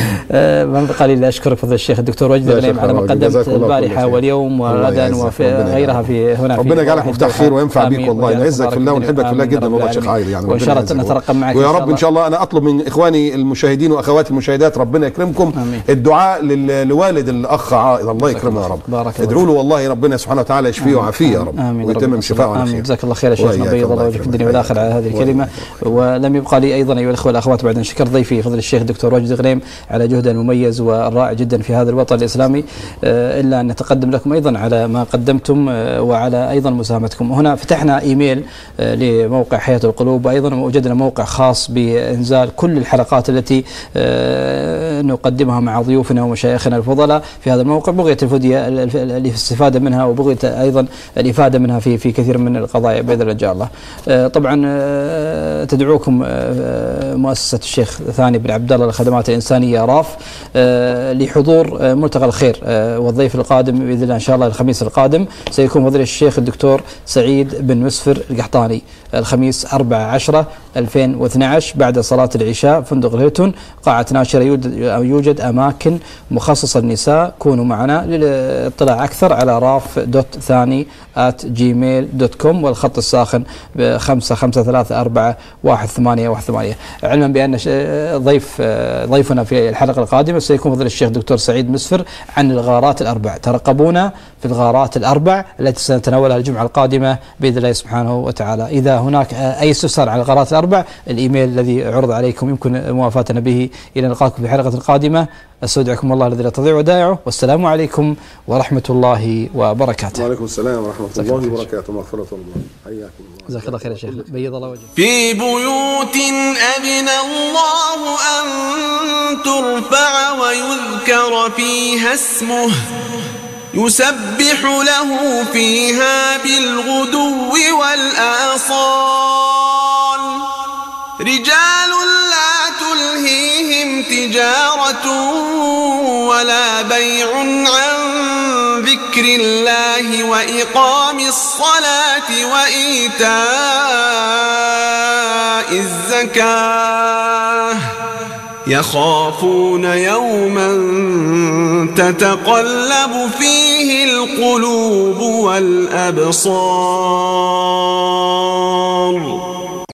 Speaker 2: قليل اشكرك فضل الشيخ الدكتور وجدي غنيم على ما قدمت البارحه واليوم وغدا وفي غيرها في هنا.
Speaker 3: ربنا يجعلك مفتاح خير وينفع بيك والله، نعزك في الله ونحبك في الله جدا والله شيخ عايل يعني.
Speaker 2: وان شاء الله نترقب معك
Speaker 3: ويا رب ان شاء الله. انا اطلب من اخواني المشاهدين واخواتي المشاهدات ربنا يكرمكم الدعاء لوالد الاخ عائل، الله يكرمه يا رب. ادعوا له والله ربنا سبحانه وتعالى يشفيه ويعافيه يا رب ويتمم شفاءه على خير.
Speaker 2: جزاك الله خير يا شيخنا، بيض الله وجهك في الدنيا والاخره على هذه الكلمه. ولم يبقى لي ايضا ايها الاخوه والاخوات بعد ان شكر ضيفي فضل الشيخ الدكتور وجدي غنيم على جهده المميز المميز والرائع جدا في هذا الوطن الإسلامي، إلا أن نتقدم لكم أيضا على ما قدمتم وعلى أيضا مساهمتكم. هنا فتحنا إيميل لموقع حياة القلوب، وأيضا وجدنا موقع خاص بإنزال كل الحلقات التي نقدمها مع ضيوفنا ومشايخنا الفضلاء في هذا الموقع، بغية الفدية الاستفادة منها وبغية أيضا الإفادة منها في كثير من القضايا بإذن الله إن شاء الله. طبعا تدعوكم مؤسسة الشيخ ثاني بن عبد الله للخدمات الإنسانية راف لحضور ملتقى الخير، والضيف القادم بإذن الله إن شاء الله الخميس القادم سيكون فضيلة الشيخ الدكتور سعيد بن مسفر القحطاني، الخميس 4/10/2012 بعد صلاة العشاء، فندق الهيلتون قاعة ناشرة. يوجد أماكن مخصصة للنساء. كونوا معنا. للاطلاع أكثر على raf.thani@gmail.com والخط الساخن 55341818. علما بأن ضيفنا في الحلقة القادمة سيكون فضيلة الشيخ دكتور سعيد مسفر عن الغارات الأربع. ترقبونا في الغارات الأربع التي سنتناولها الجمعة القادمة بإذن الله سبحانه وتعالى. إذا هناك أي استفسار عن الغارات الأربع، الإيميل الذي عرض عليكم يمكن موافاتنا به. إلى نلقاكم في حلقة قادمة. استودعكم الله الذي لا تضيع ودائعه، والسلام عليكم ورحمة الله وبركاته.
Speaker 3: وعليكم السلام ورحمة الله وبركاته. مغفرة الله. حياكم الله.
Speaker 2: جزاك الله خير يا شيخ. بيض الله وجهك.
Speaker 10: في بيوت أذن الله أن ترفع ويذكر فيها اسمه يسبح له فيها بالغدو والآصال رجال لا تلهيهم تجارة ولا بيع عن ذكر الله وإقام الصلاة وإيتاء الزكاة يخافون يوما تتقلب فيه القلوب والأبصار.